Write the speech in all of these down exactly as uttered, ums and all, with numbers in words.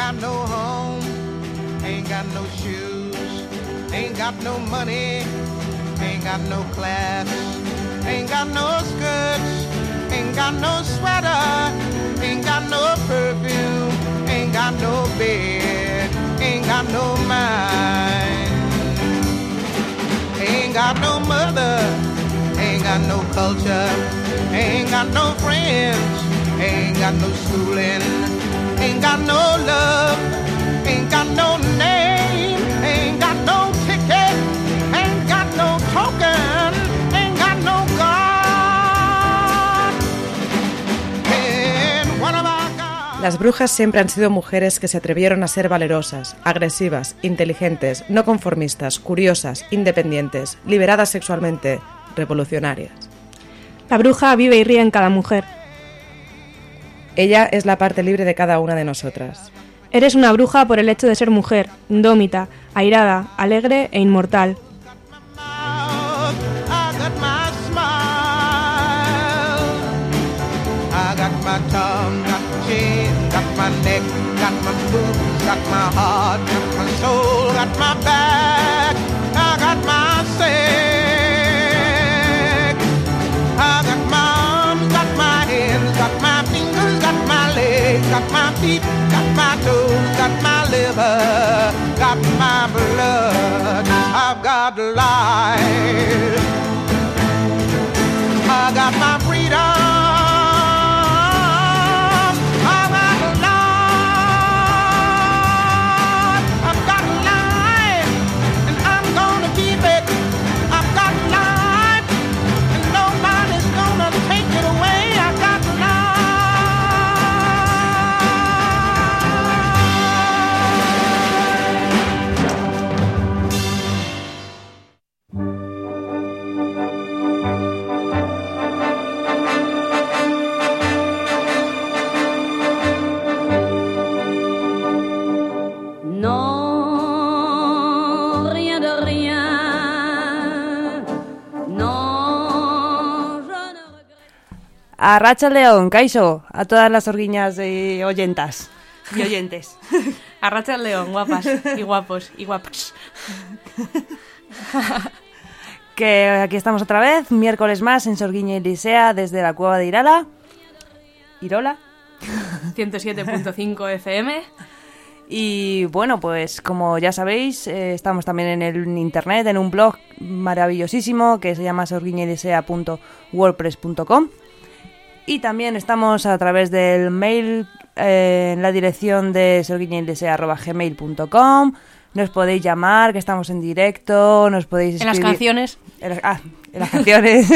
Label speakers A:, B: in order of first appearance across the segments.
A: got no home, ain't got no shoes, ain't got no money, ain't got no class, ain't got no skirts, ain't got no sweater, ain't got no perfume, ain't got no bed, ain't got no mind, ain't got no mother, ain't got no culture, ain't got no friends, ain't got no schooling, ain't got no love, ain't got no name, ain't got no ticket, ain't got no token, ain't got no God. And what about God?
B: Las brujas siempre han sido mujeres que se atrevieron a ser valerosas, agresivas, inteligentes, no conformistas, curiosas, independientes, liberadas sexualmente, revolucionarias.
C: La bruja vive y ríe en cada mujer.
B: Ella es la parte libre de cada una de nosotras.
C: Eres una bruja por el hecho de ser mujer, indómita, airada, alegre e inmortal.
A: Got my feet, got my toes, got my liver, got my blood, I've got life, I got my freedom.
D: Arratsaldeon, kaixo, a todas las orguiñas de oyentas y oyentes.
C: Arratsaldeon, guapas y guapos y guapas.
D: Que aquí estamos otra vez, miércoles más en Sorguiña y Licea, desde la cueva de Irala. Irola.
C: ciento siete punto cinco F M.
D: Y bueno, pues como ya sabéis, eh, estamos también en el internet, en un blog maravillosísimo que se llama sorguiña y licea punto wordpress punto com. Y también estamos a través del mail eh, en la dirección de sorguiña y licea arroba gmail punto com. Nos podéis llamar, que estamos en directo, nos podéis escribir...
C: En las canciones.
D: En las, ah, en las canciones.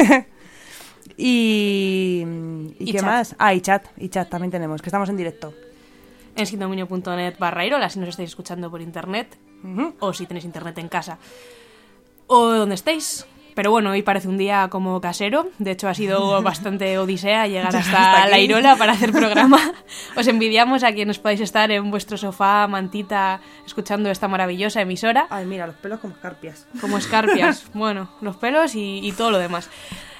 D: y... ¿Y, ¿Y qué chat. más? Ah, y chat. Y chat también tenemos, que estamos en directo.
C: En sindominio punto net barra Irola, si nos estáis escuchando por internet. Uh-huh. O si tenéis internet en casa. O donde estéis. Pero bueno, hoy parece un día como casero. De hecho, ha sido bastante odisea llegar hasta, hasta la Irola para hacer programa. Os envidiamos a quienes podáis estar en vuestro sofá, mantita, escuchando esta maravillosa emisora.
D: Ay, mira, los pelos como escarpias.
C: Como escarpias. Bueno, los pelos y, y todo lo demás.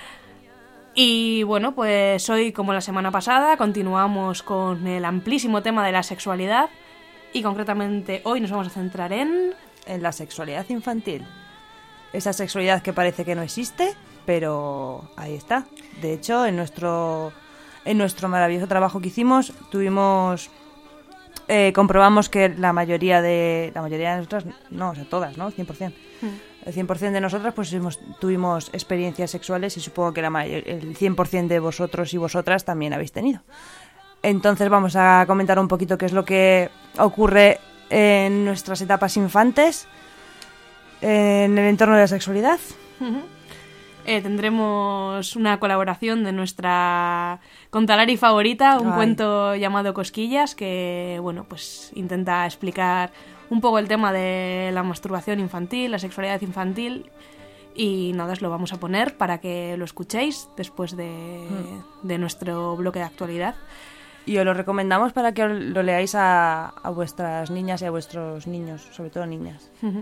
C: Y bueno, pues hoy, como la semana pasada, continuamos con el amplísimo tema de la sexualidad. Y concretamente hoy nos vamos a centrar en...
D: En la sexualidad infantil. Esa sexualidad que parece que no existe, pero ahí está. De hecho, en nuestro en nuestro maravilloso trabajo que hicimos, tuvimos eh, comprobamos que la mayoría de la mayoría de nosotras, no, o sea, todas, ¿no? cien por ciento. Mm. El cien por ciento de nosotras pues hemos, tuvimos experiencias sexuales y supongo que la mayor, el cien por ciento de vosotros y vosotras también habéis tenido. Entonces vamos a comentar un poquito qué es lo que ocurre en nuestras etapas infantes en el entorno de la sexualidad.
C: Uh-huh. Eh, tendremos una colaboración de nuestra contalari favorita, un Ay. cuento llamado Cosquillas, que bueno, pues intenta explicar un poco el tema de la masturbación infantil, la sexualidad infantil, y nada, os lo vamos a poner para que lo escuchéis después de, uh-huh. de nuestro bloque de actualidad.
D: Y os lo recomendamos para que lo leáis a, a vuestras niñas y a vuestros niños, sobre todo niñas.
C: Uh-huh.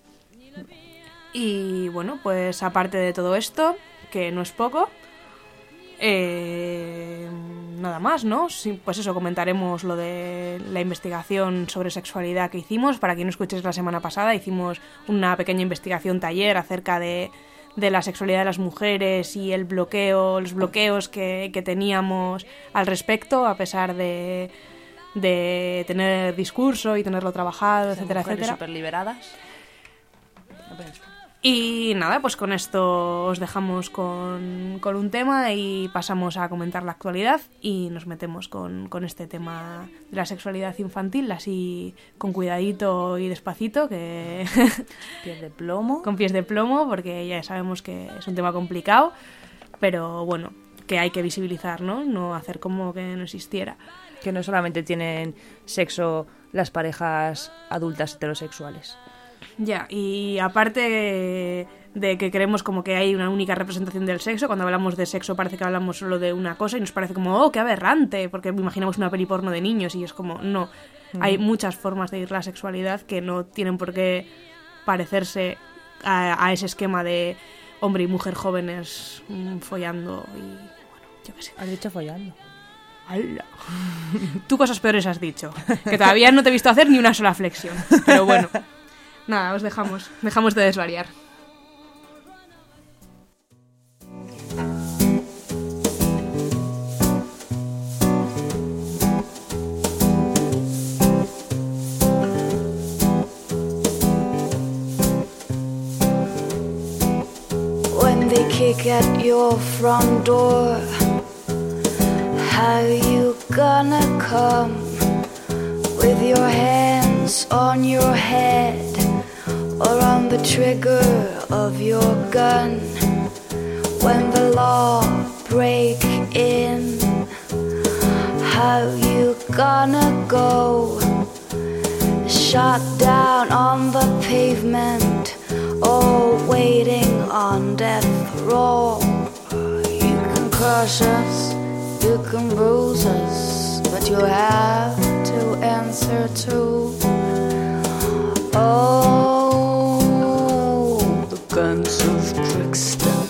C: Y bueno, pues aparte de todo esto, que no es poco, eh, nada más, ¿no? Sí, pues eso, comentaremos lo de la investigación sobre sexualidad que hicimos. Para quien no escuches, la semana pasada hicimos una pequeña investigación taller acerca de, de la sexualidad de las mujeres y el bloqueo, los bloqueos que, que teníamos al respecto, a pesar de, de tener discurso y tenerlo trabajado, etcétera, etcétera.
D: Súper liberadas.
C: Y nada, pues con esto os dejamos con, con un tema y pasamos a comentar la actualidad y nos metemos con, con este tema de la sexualidad infantil, así con cuidadito y despacito, que
D: pies de plomo.
C: Con pies de plomo, porque ya sabemos que es un tema complicado, pero bueno, que hay que visibilizar, ¿no? No hacer como que no existiera.
D: Que no solamente tienen sexo las parejas adultas heterosexuales.
C: Ya, y aparte de que creemos como que hay una única representación del sexo, cuando hablamos de sexo parece que hablamos solo de una cosa y nos parece como, oh, qué aberrante, porque imaginamos una peli porno de niños y es como, no, mm. hay muchas formas de ir la sexualidad que no tienen por qué parecerse a, a ese esquema de hombre y mujer jóvenes mmm, follando y, bueno, yo qué sé.
D: ¿Has dicho follando?
C: ¡Hala! Tú cosas peores has dicho, que todavía no te he visto hacer ni una sola flexión, pero bueno. Nada, os dejamos, dejamos de desvariar.
E: When they kick at your front door, how you gonna come with your hands on your head or on the trigger of your gun? When the law break in, how you gonna go? Shot down on the pavement or waiting on death row. You can crush us, you can bruise us, but you have to answer to. Oh, the guns of Brixton.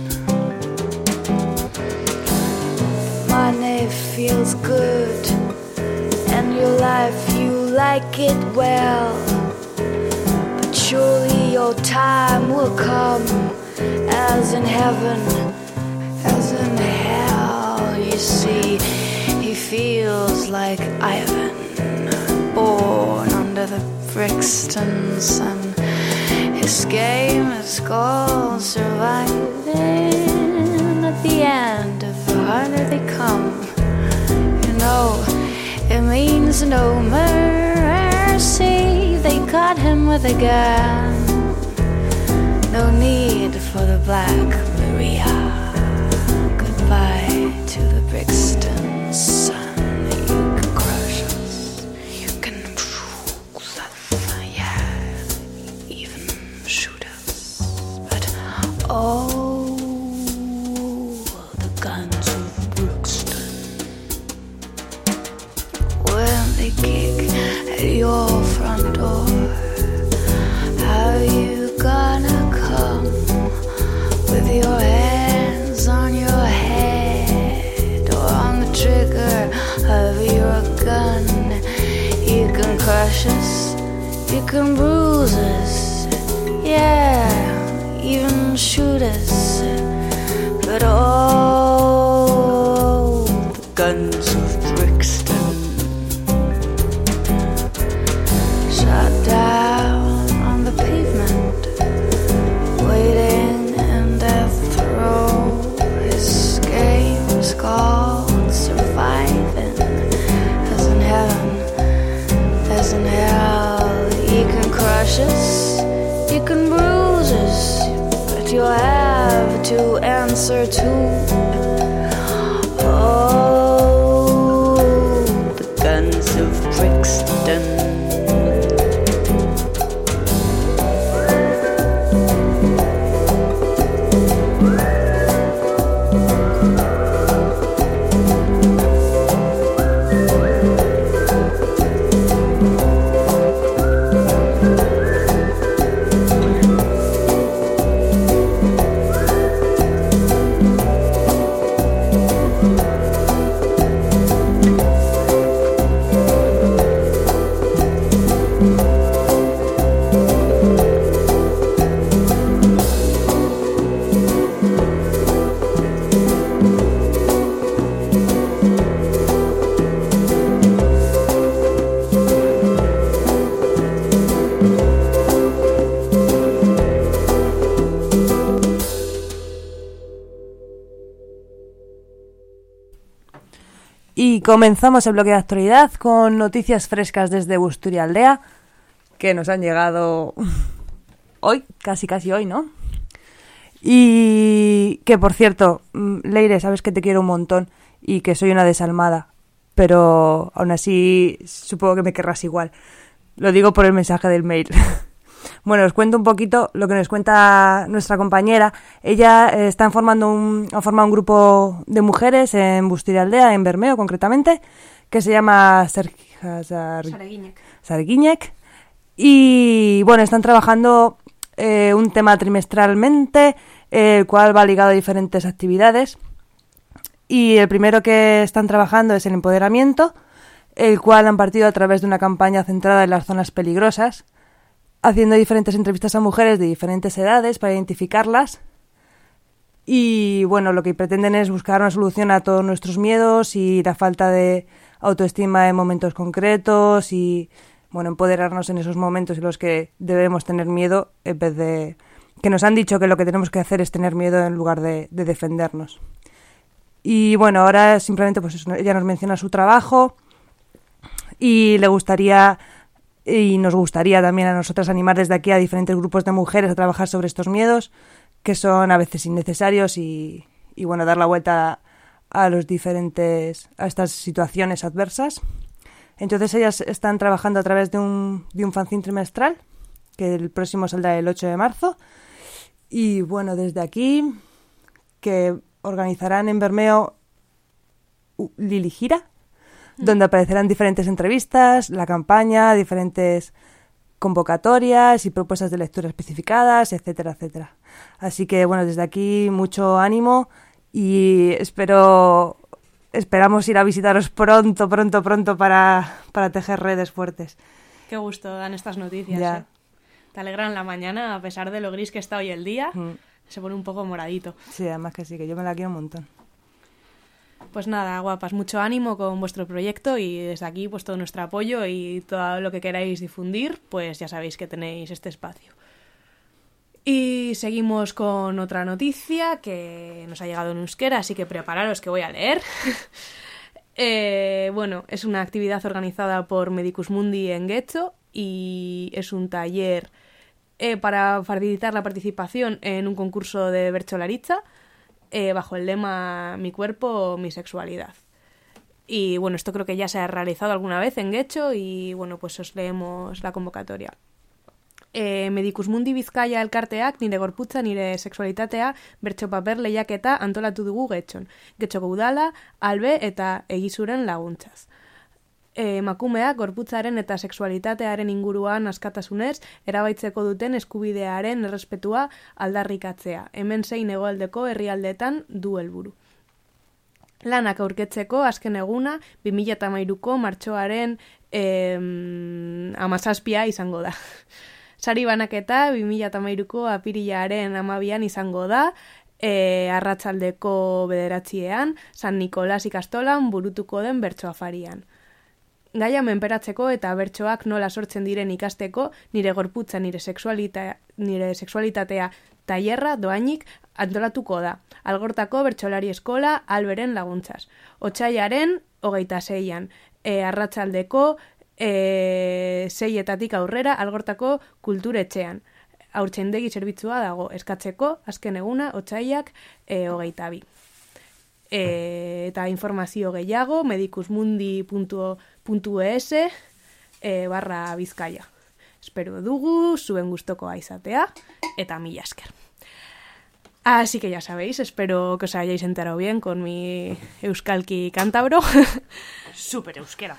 E: Money feels good, and your life you like it well. But surely your time will come, as in heaven, as in hell. You see, he feels like Ivan, born under the Brixton sun. His game is called surviving. At the end of the harder they come, you know, it means no mercy. They caught him with a gun. No need for the Black Maria. Goodbye to the Brixton sun. You can crush us, you can bruise us, yeah, even shoot us. But oh, the guns of Brixton. When they kick at your front door, how you gonna come with your hands on your head or on the trigger of your gun? You can crush us, you can bruise us, yeah, even shoot us. But oh, the guns of Brixton. Shot down on the pavement, waiting in death row. His game is called surviving. As in heaven, as in hell. You can crush us, you can bruise us, but you'll have to answer to. Oh, the guns of Brixton.
D: Y comenzamos el bloque de actualidad con noticias frescas desde Busturialdea, que nos han llegado hoy, casi casi hoy, ¿no? Y que, por cierto, Leire, sabes que te quiero un montón y que soy una desalmada, pero aún así supongo que me querrás igual. Lo digo por el mensaje del mail. Bueno, os cuento un poquito lo que nos cuenta nuestra compañera. Ella eh, está formando un, ha formado un grupo de mujeres en Busturialdea, en Bermeo concretamente, que se llama Serja, Sar...
C: Sarguiñec.
D: Sarguiñec. Y bueno, están trabajando eh, un tema trimestralmente, eh, el cual va ligado a diferentes actividades. Y el primero que están trabajando es el empoderamiento, el cual han partido a través de una campaña centrada en las zonas peligrosas, haciendo diferentes entrevistas a mujeres de diferentes edades para identificarlas. Y bueno, lo que pretenden es buscar una solución a todos nuestros miedos y la falta de autoestima en momentos concretos y bueno, empoderarnos en esos momentos en los que debemos tener miedo en vez de... que nos han dicho que lo que tenemos que hacer es tener miedo en lugar de, de defendernos. Y bueno, ahora simplemente pues eso, ella nos menciona su trabajo y le gustaría... Y nos gustaría también a nosotras animar desde aquí a diferentes grupos de mujeres a trabajar sobre estos miedos, que son a veces innecesarios y, y bueno, dar la vuelta a, a los diferentes, a estas situaciones adversas. Entonces ellas están trabajando a través de un, de un fanzine trimestral, que el próximo saldrá el ocho de marzo. Y bueno, desde aquí, que organizarán en Bermeo Lili Gira, donde aparecerán diferentes entrevistas, la campaña, diferentes convocatorias y propuestas de lectura especificadas, etcétera, etcétera. Así que, bueno, desde aquí mucho ánimo y espero, esperamos ir a visitaros pronto, pronto, pronto para, para tejer redes fuertes.
C: Qué gusto dan estas noticias,
D: Ya.
C: ¿eh? Te alegran la mañana, a pesar de lo gris que está hoy el día,
D: Mm.
C: se pone un poco moradito.
D: Sí, además que sí, que yo me la quiero un montón.
C: Pues nada, guapas, mucho ánimo con vuestro proyecto y desde aquí pues todo nuestro apoyo y todo lo que queráis difundir, pues ya sabéis que tenéis este espacio. Y seguimos con otra noticia que nos ha llegado en euskera, así que prepararos que voy a leer. eh, bueno, es una actividad organizada por Medicus Mundi en Getxo y es un taller eh, para facilitar la participación en un concurso de bertsolaritza. Eh, bajo el lema Mi cuerpo, mi sexualidad. Y bueno, esto creo que ya se ha realizado alguna vez en Getxo y bueno, pues os leemos la convocatoria. Eh, Medicus Mundi Bizkaia elkarteak nire gorputza nire sexualitatea bertso paper lehiaketa antolatu dugu Getxon. Getxoko udala, albe eta egizuren laguntzaz. Emakumeak gorputzaren eta sexualitatearen inguruan askatasunez erabaitzeko duten eskubidearen errespetua aldarrikatzea. Hemen zein hegoaldeko herrialdeetan du helburu. Lanak aurketzeko azken eguna bi mila hamairuko martxoaren eh, hamazazpia izango da. Sari banaketa bi mila hamairuko apirilaren hamabian izango da, eh, arratsaldeko bederatziean, San Nikolas ikastolan burutuko den bertso afarian. Gaia menperatzeko eta bertsoak nola sortzen diren ikasteko nire gorputza nire sexualita, nire sexualitatea tailerra doainik antolatuko da. Algortako bertsolari eskola alberen laguntzaz. Otsailaren hogeita seian, e, arratsaldeko e, seietatik aurrera algortako kulturetxean. Haurtzaindegi zerbitzua dago eskatzeko azken eguna otsailak e, hogeita bi. E, eta informazio gehiago medicusmundi puntu es e, barra bizkaia. Espero dugu zuen gustokoa izatea eta mila esker. Así que ya sabéis, espero que os hayáis enterado bien con mi euskalki cántabro.
D: Súper euskera.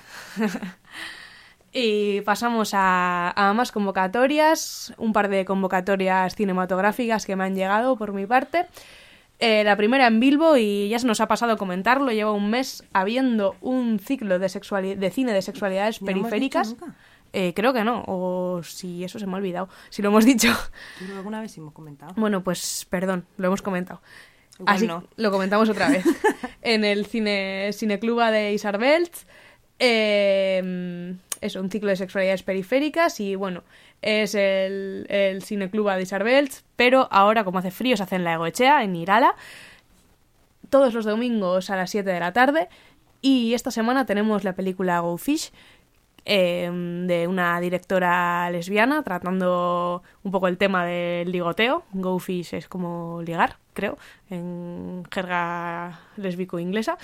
C: Y pasamos a, a más convocatorias, un par de convocatorias cinematográficas que me han llegado por mi parte. Eh, la primera en Bilbo, y ya se nos ha pasado comentarlo, lleva un mes habiendo un ciclo de, sexuali- de cine de sexualidades
D: ¿No hemos
C: periféricas.
D: dicho nunca?
C: Eh, creo que no, o si eso se me ha olvidado, si lo hemos dicho.
D: Creo que alguna vez sí hemos comentado.
C: Bueno, pues perdón, lo hemos comentado.
D: Igual
C: Así
D: no.
C: lo comentamos otra vez. En el cine Cinecluba de Isarbeltz. Eh, eso, un ciclo de sexualidades periféricas y bueno, es el, el Cinecluba de Isarbeltz, pero ahora como hace frío se hace en la Egoetxea, en Irala, todos los domingos a las siete de la tarde Y esta semana tenemos la película Go Fish, eh, de una directora lesbiana, tratando un poco el tema del ligoteo. Go Fish es como ligar, creo, en jerga lésbico-inglesa.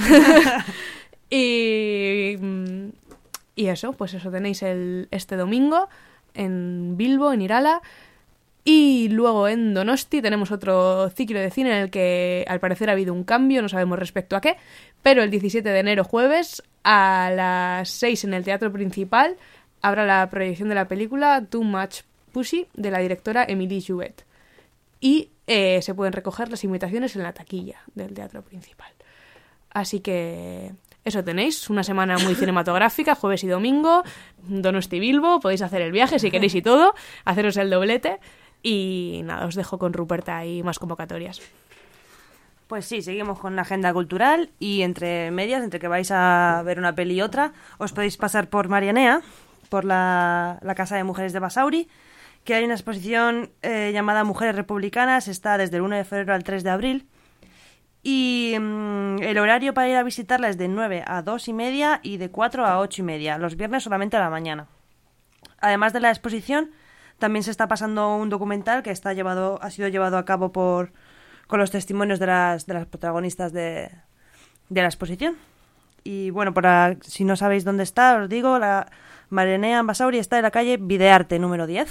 C: y, y eso, pues eso tenéis el, este domingo en Bilbo, en Irala. Y luego en Donosti tenemos otro ciclo de cine en el que al parecer ha habido un cambio, no sabemos respecto a qué, pero el diecisiete de enero, jueves, a las seis en el Teatro Principal, habrá la proyección de la película Too Much Pussy de la directora Émilie Jouvet. Y eh, se pueden recoger las invitaciones en la taquilla del Teatro Principal. Así que eso tenéis, una semana muy cinematográfica, jueves y domingo, Donosti Bilbo, podéis hacer el viaje si queréis y todo, haceros el doblete. Y nada, os dejo con Ruperta y más convocatorias.
D: Pues sí, seguimos con la agenda cultural y entre medias, entre que vais a ver una peli y otra, os podéis pasar por Marianea, por la, la Casa de Mujeres de Basauri, que hay una exposición eh, llamada Mujeres Republicanas, está desde el uno de febrero al tres de abril, y mmm, el horario para ir a visitarla es de nueve a dos y media y de cuatro a ocho y media, los viernes solamente a la mañana. Además de la exposición, también se está pasando un documental que está llevado, ha sido llevado a cabo por con los testimonios de las, de las protagonistas de, de la exposición. Y bueno, para, si no sabéis dónde está, os digo, la Marianea en Basauri está en la calle Videarte número diez.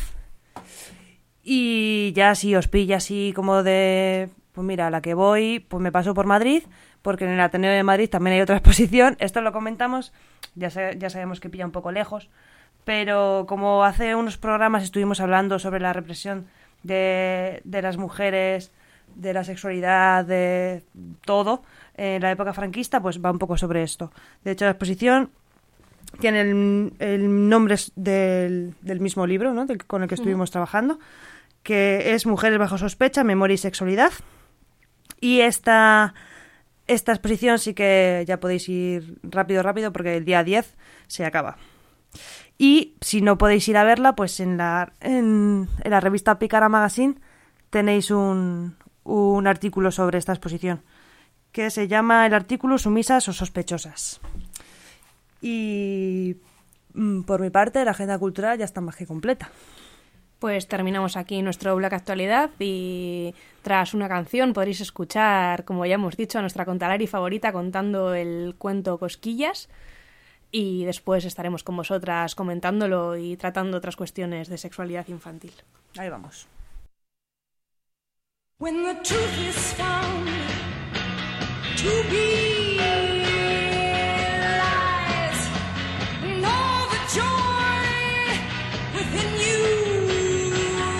D: Y ya si os pilla así como de, pues mira, a la que voy, pues me paso por Madrid, porque en el Ateneo de Madrid también hay otra exposición. Esto lo comentamos, ya, sé, ya sabemos que pilla un poco lejos, pero como hace unos programas estuvimos hablando sobre la represión de, de las mujeres, de la sexualidad, de todo, en la época franquista, pues va un poco sobre esto. De hecho, la exposición tiene el, el nombre del, del mismo libro, ¿no?, del, con el que estuvimos uh-huh. trabajando, que es Mujeres bajo sospecha, memoria y sexualidad. Y esta, esta exposición sí que ya podéis ir rápido, rápido, porque el día diez se acaba. Y si no podéis ir a verla, pues en la, en, en la revista Picara Magazine tenéis un, un artículo sobre esta exposición, que se llama el artículo Sumisas o sospechosas. Y por mi parte, la agenda cultural ya está más que completa.
C: Pues terminamos aquí nuestro Black Actualidad y tras una canción podréis escuchar, como ya hemos dicho, a nuestra contalari favorita contando el cuento Cosquillas. Y después estaremos con vosotras comentándolo y tratando otras cuestiones de sexualidad infantil.
D: Ahí vamos.
F: When the truth is found to be lies, and all the joy within you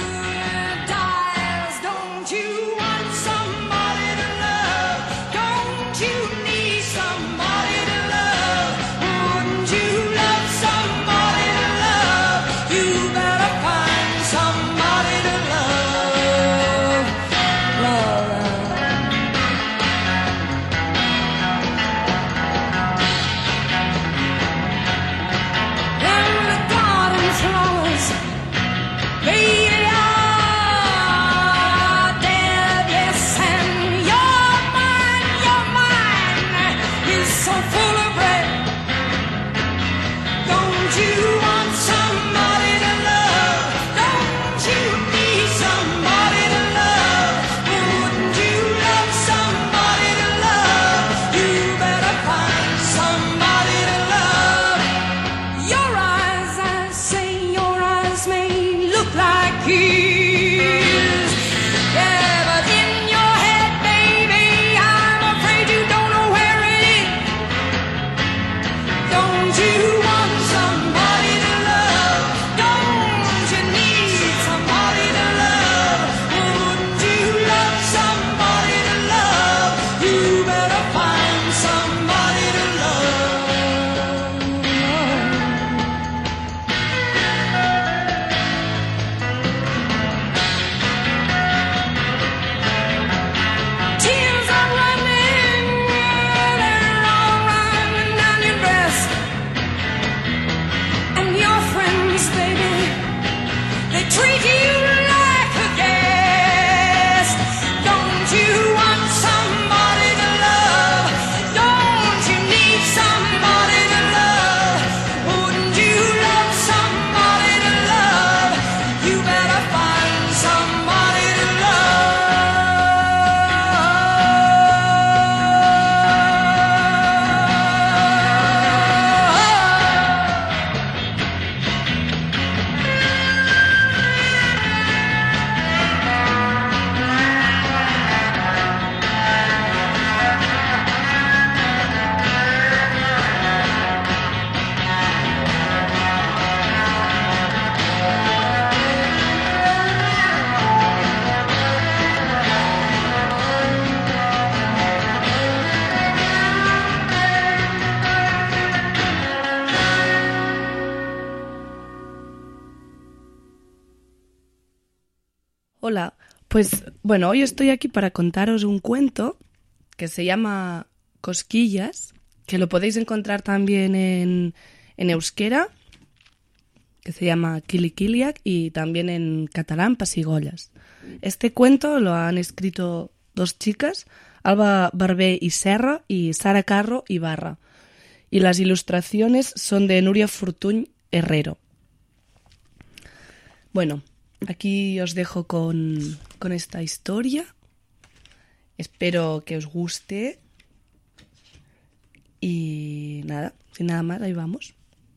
F: dies. Don't you want somebody to love? Don't you need somebody to love? Wouldn't you love somebody to love? You better find somebody to love. Love, love.
G: Pues bueno, hoy estoy aquí para contaros un cuento que se llama Cosquillas, que lo podéis encontrar también en, en euskera, que se llama Kilikiliak, y también en catalán, Pasigollas. Este cuento lo han escrito dos chicas, Alba Barbé y Serra y Sara Carro y Barra. Y las ilustraciones son de Nuria Fortuny Herrero. Bueno, aquí os dejo con, con esta historia. Espero que os guste. Y nada, sin nada más, ahí vamos.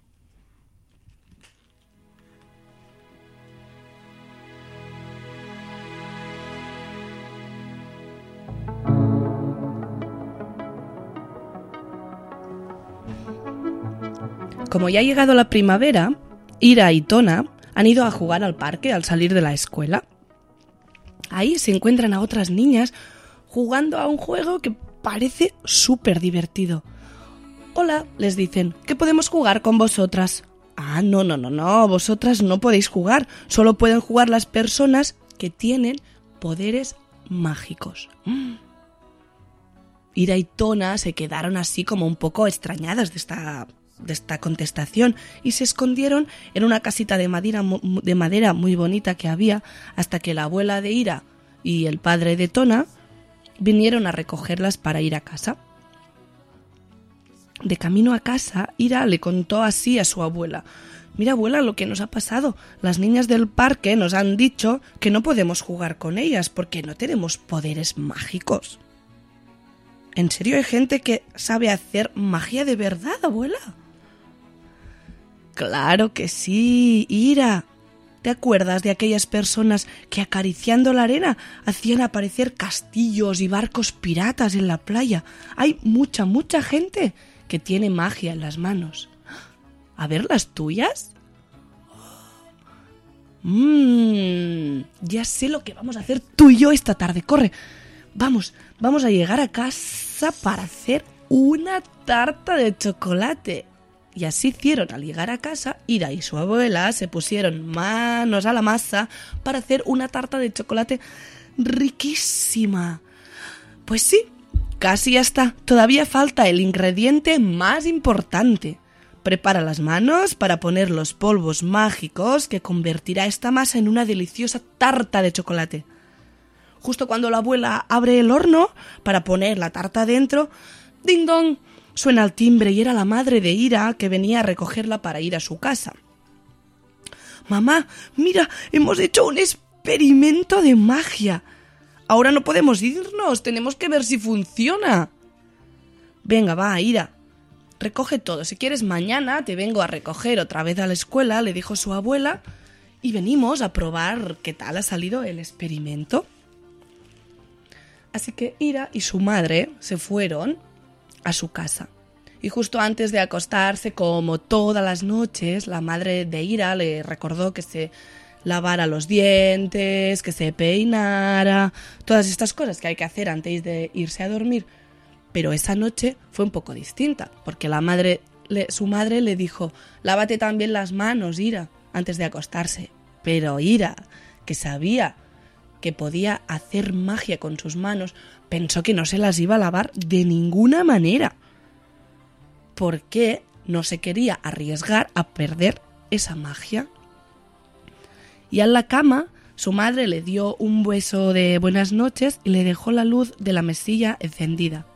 G: Como ya ha llegado la primavera, Ira y Tona han ido a jugar al parque al salir de la escuela. Ahí se encuentran a otras niñas jugando a un juego que parece súper divertido. Hola, les dicen, ¿qué podemos jugar con vosotras? Ah, no, no, no, no, vosotras no podéis jugar. Solo pueden jugar las personas que tienen poderes mágicos. Mm. Ira y Tona se quedaron así como un poco extrañadas de esta... de esta contestación y se escondieron en una casita de madera, de madera muy bonita que había hasta que la abuela de Ira y el padre de Tona vinieron a recogerlas para ir a casa. De camino a casa, Ira le contó así a su abuela: mira, abuela, lo que nos ha pasado. Las niñas del parque nos han dicho que no podemos jugar con ellas porque no tenemos poderes mágicos. ¿En serio hay gente que sabe hacer magia de verdad, abuela? Claro que sí, Ira. ¿Te acuerdas de aquellas personas que acariciando la arena hacían aparecer castillos y barcos piratas en la playa? Hay mucha, mucha gente que tiene magia en las manos. A ver las tuyas. Mmm, ya sé lo que vamos a hacer tú y yo esta tarde. Corre, vamos, vamos a llegar a casa para hacer una tarta de chocolate. Y así hicieron. Al llegar a casa, Ira y su abuela se pusieron manos a la masa para hacer una tarta de chocolate riquísima. Pues sí, casi ya está. Todavía falta el ingrediente más importante. Prepara las manos para poner los polvos mágicos que convertirá esta masa en una deliciosa tarta de chocolate. Justo cuando la abuela abre el horno para poner la tarta dentro, ¡ding dong! Suena el timbre y era la madre de Ira que venía a recogerla para ir a su casa. Mamá, mira, hemos hecho un experimento de magia. Ahora no podemos irnos, tenemos que ver si funciona. Venga, va, Ira, recoge todo. Si quieres mañana te vengo a recoger otra vez a la escuela, le dijo su abuela, y venimos a probar qué tal ha salido el experimento. Así que Ira y su madre se fueron a su casa. Y justo antes de acostarse, como todas las noches, la madre de Ira le recordó que se lavara los dientes, que se peinara, todas estas cosas que hay que hacer antes de irse a dormir. Pero esa noche fue un poco distinta, porque la madre, le, su madre le dijo: lávate también las manos, Ira, antes de acostarse. Pero Ira, que sabía que podía hacer magia con sus manos, pensó que no se las iba a lavar de ninguna manera, porque no se quería arriesgar a perder esa magia. Y en la cama, su madre le dio un beso de buenas noches y le dejó la luz de la mesilla encendida.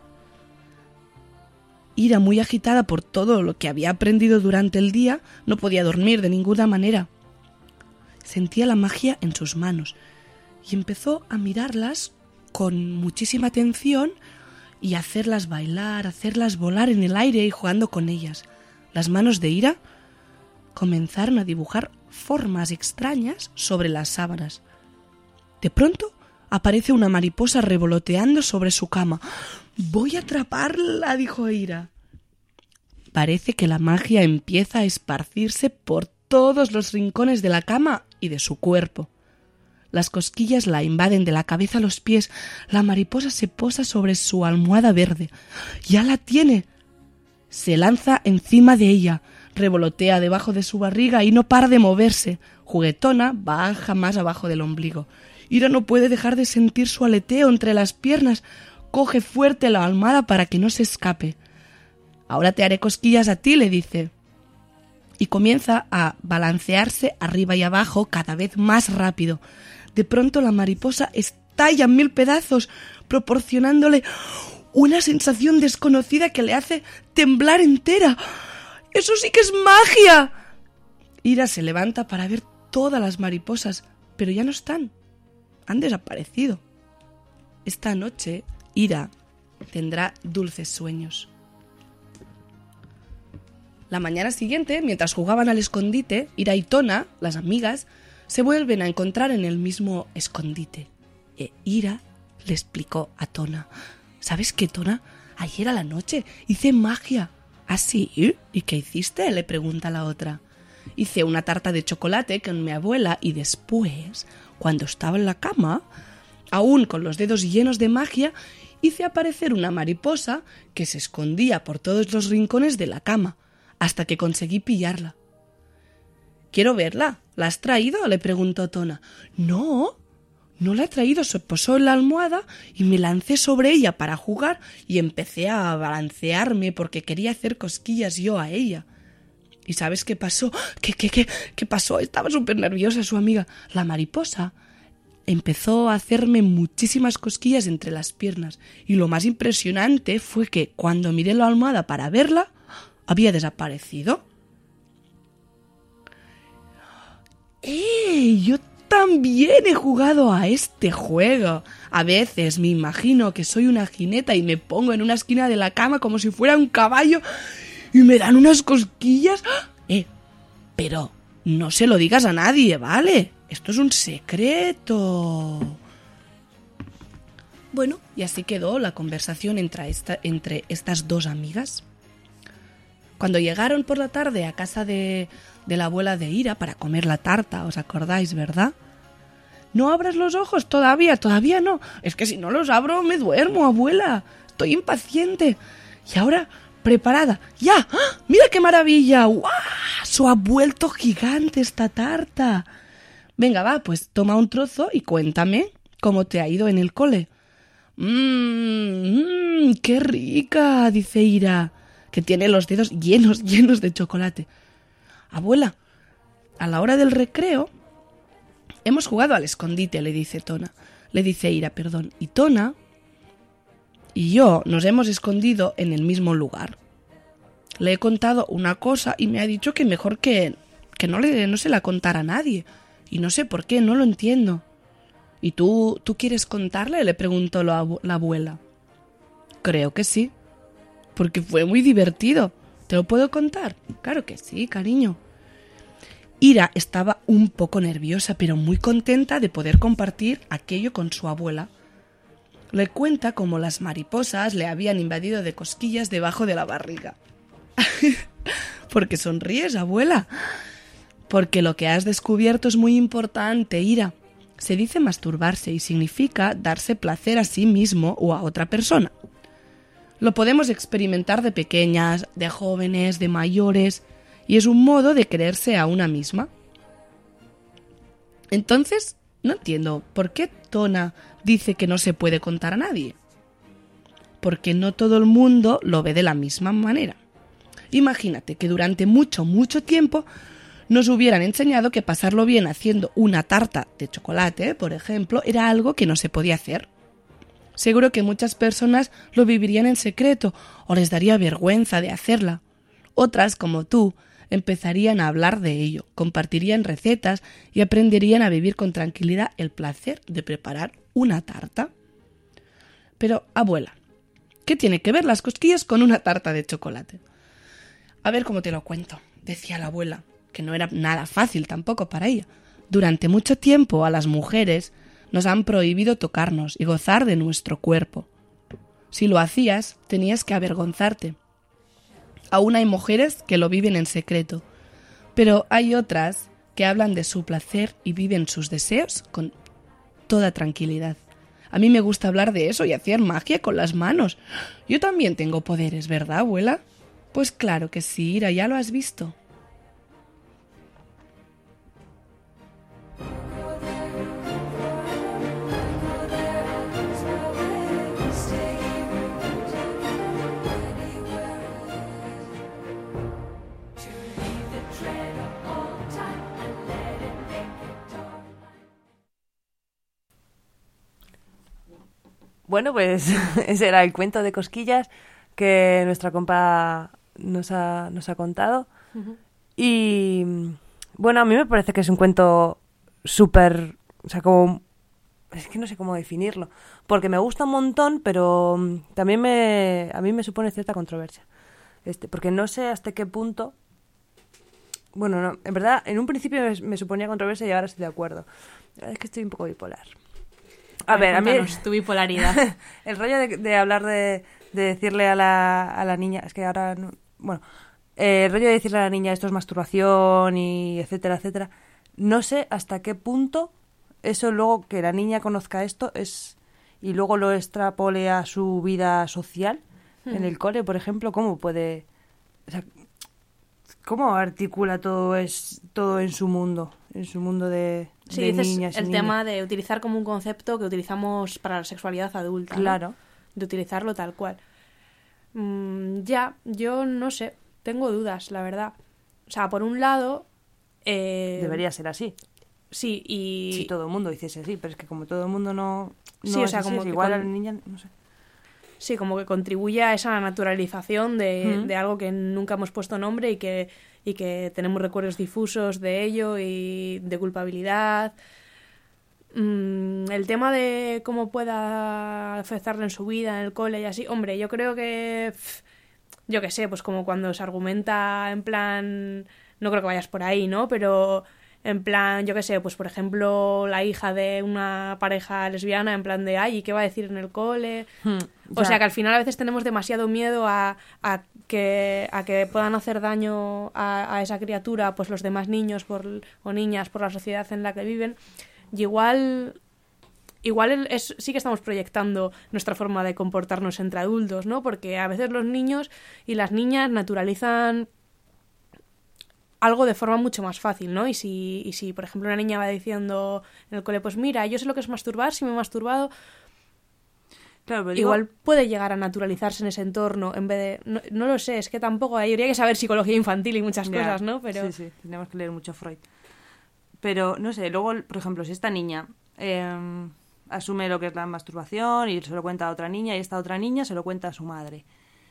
G: Ira, muy agitada por todo lo que había aprendido durante el día, no podía dormir de ninguna manera. Sentía la magia en sus manos y empezó a mirarlas con muchísima atención y hacerlas bailar, hacerlas volar en el aire y jugando con ellas. Las manos de Ira comenzaron a dibujar formas extrañas sobre las sábanas. De pronto aparece una mariposa revoloteando sobre su cama. «Voy a atraparla», dijo Ira. Parece que la magia empieza a esparcirse por todos los rincones de la cama y de su cuerpo. Las cosquillas la invaden de la cabeza a los pies. La mariposa se posa sobre su almohada verde. ¡Ya la tiene! Se lanza encima de ella, revolotea debajo de su barriga y no para de moverse. Juguetona baja más abajo del ombligo. Ira no puede dejar de sentir su aleteo entre las piernas. Coge fuerte la almohada para que no se escape. Ahora te haré cosquillas a ti, le dice. Y comienza a balancearse arriba y abajo cada vez más rápido. De pronto la mariposa estalla en mil pedazos, proporcionándole una sensación desconocida que le hace temblar entera. ¡Eso sí que es magia! Ira se levanta para ver todas las mariposas, pero ya no están. Han desaparecido. Esta noche, Ira tendrá dulces sueños. La mañana siguiente, mientras jugaban al escondite, Ira y Tona, las amigas, se vuelven a encontrar en el mismo escondite. E Ira le explicó a Tona: ¿sabes qué, Tona? Ayer a la noche hice magia. ¿Ah, sí? ¿Y qué hiciste?, le pregunta la otra. Hice una tarta de chocolate con mi abuela y después, cuando estaba en la cama, aún con los dedos llenos de magia, hice aparecer una mariposa que se escondía por todos los rincones de la cama, hasta que conseguí pillarla. «¿Quiero verla? ¿La has traído?», le preguntó Tona. «No, no la he traído, se posó en la almohada y me lancé sobre ella para jugar y empecé a balancearme porque quería hacer cosquillas yo a ella». ¿Y sabes qué pasó? ¿Qué, qué, qué, qué pasó? Estaba súper nerviosa su amiga. La mariposa empezó a hacerme muchísimas cosquillas entre las piernas y lo más impresionante fue que cuando miré la almohada para verla, había desaparecido. ¡Eh! Yo también he jugado a este juego. A veces me imagino que soy una jineta y me pongo en una esquina de la cama como si fuera un caballo y me dan unas cosquillas. Eh, pero no se lo digas a nadie, ¿vale? Esto es un secreto. Bueno, y así quedó la conversación entre, esta, entre estas dos amigas. Cuando llegaron por la tarde a casa de, de la abuela de Ira para comer la tarta, ¿os acordáis, verdad? No abras los ojos todavía, todavía no. Es que si no los abro me duermo, abuela. Estoy impaciente. Y ahora, preparada. ¡Ya! ¡Ah! ¡Mira qué maravilla! ¡Guau! ¡Se ha vuelto gigante esta tarta! Venga, va, pues toma un trozo y cuéntame cómo te ha ido en el cole. ¡Mmm! ¡Mmm! ¡Qué rica!, dice Ira, que tiene los dedos llenos, llenos de chocolate. Abuela, a la hora del recreo hemos jugado al escondite, le dice Tona. Le dice Ira, perdón. Y Tona y yo nos hemos escondido en el mismo lugar. Le he contado una cosa y me ha dicho que mejor que, que no, le, no se la contara a nadie. Y no sé por qué, no lo entiendo. ¿Y tú, tú quieres contarle?, le preguntó la, la abuela. Creo que sí, porque fue muy divertido. ¿Te lo puedo contar? Claro que sí, cariño. Ira estaba un poco nerviosa, pero muy contenta de poder compartir aquello con su abuela. Le cuenta cómo las mariposas le habían invadido de cosquillas debajo de la barriga. ¿Por qué sonríes, abuela? Porque lo que has descubierto es muy importante, Ira. Se dice masturbarse y significa darse placer a sí mismo o a otra persona. Lo podemos experimentar de pequeñas, de jóvenes, de mayores, y es un modo de quererse a una misma. Entonces, no entiendo por qué Tona dice que no se puede contar a nadie. Porque no todo el mundo lo ve de la misma manera. Imagínate que durante mucho, mucho tiempo nos hubieran enseñado que pasarlo bien haciendo una tarta de chocolate, por ejemplo, era algo que no se podía hacer. Seguro que muchas personas lo vivirían en secreto o les daría vergüenza de hacerla. Otras, como tú, empezarían a hablar de ello, compartirían recetas y aprenderían a vivir con tranquilidad el placer de preparar una tarta. Pero, abuela, ¿qué tiene que ver las cosquillas con una tarta de chocolate? A ver cómo te lo cuento, decía la abuela, que no era nada fácil tampoco para ella. Durante mucho tiempo a las mujeres nos han prohibido tocarnos y gozar de nuestro cuerpo. Si lo hacías, tenías que avergonzarte. Aún hay mujeres que lo viven en secreto, pero hay otras que hablan de su placer y viven sus deseos con toda tranquilidad. A mí me gusta hablar de eso y hacer magia con las manos. Yo también tengo poderes, ¿verdad, abuela? Pues claro que sí, Ira, ya lo has visto.
D: Bueno, pues ese era el cuento de cosquillas que nuestra compa nos ha, nos ha contado.
C: Ujú.
D: Y bueno, a mí me parece que es un cuento súper, o sea, como, es que no sé cómo definirlo, porque me gusta un montón, pero mm, también me, a mí me supone cierta controversia, este, porque no sé hasta qué punto, bueno, no, en verdad, en un principio me, me suponía controversia y ahora estoy de acuerdo. Es que estoy un poco bipolar. A ver, a mí
C: cuéntanos tu bipolaridad.
D: el rollo de, de hablar de, de decirle a la, a la niña, es que ahora, no, bueno, eh, el rollo de decirle a la niña esto es masturbación y etcétera, etcétera, no sé hasta qué punto eso luego que la niña conozca esto es y luego lo extrapole a su vida social
C: Hmm.
D: en el cole, por ejemplo, cómo puede, o sea, cómo articula todo es todo en su mundo, en su mundo de,
C: Sí,
D: de
C: dices
D: niñas y
C: el
D: niños.
C: tema de utilizar como un concepto que utilizamos para la sexualidad adulta, ¿no?
D: Claro.
C: De utilizarlo tal cual. Mm, ya, yo no sé, tengo dudas, la verdad. O sea, por un lado... eh,
D: Debería ser así.
C: Sí, y...
D: Si todo el mundo hiciese así, pero es que como todo el mundo no, no
C: Sí, o
D: es
C: sea,
D: así,
C: como
D: es
C: que
D: igual
C: con-
D: a la niña, no sé.
C: Sí, como que contribuye a esa naturalización de,
D: Ujú.
C: de algo que nunca hemos puesto nombre y que, y que tenemos recuerdos difusos de ello y de culpabilidad. Mm, el tema de cómo pueda afectarle en su vida, en el cole y así, hombre, yo creo que, pf, yo qué sé, pues como cuando se argumenta en plan, no creo que vayas por ahí, ¿no? Pero en plan, yo qué sé, pues por ejemplo, la hija de una pareja lesbiana, en plan de, ay, ¿y qué va a decir en el cole? O
D: Ya.
C: sea que al final a veces tenemos demasiado miedo a, a que a que puedan hacer daño a, a esa criatura, pues los demás niños por, o niñas por la sociedad en la que viven. Y igual, igual el- es, sí que estamos proyectando nuestra forma de comportarnos entre adultos, ¿no? Porque a veces los niños y las niñas naturalizan algo de forma mucho más fácil, ¿no? Y si, y si, por ejemplo, una niña va diciendo en el cole, pues mira, yo sé lo que es masturbar, si me he masturbado,
D: Claro, pero digo-
C: igual puede llegar a naturalizarse en ese entorno en vez de... No, no lo sé, es que tampoco hay... Habría que saber psicología infantil y muchas
D: Ya,
C: cosas, ¿no? Pero...
D: Sí, sí, tenemos que leer mucho Freud. Pero, no sé, luego, por ejemplo, si esta niña eh, asume lo que es la masturbación y se lo cuenta a otra niña y esta otra niña se lo cuenta a su madre.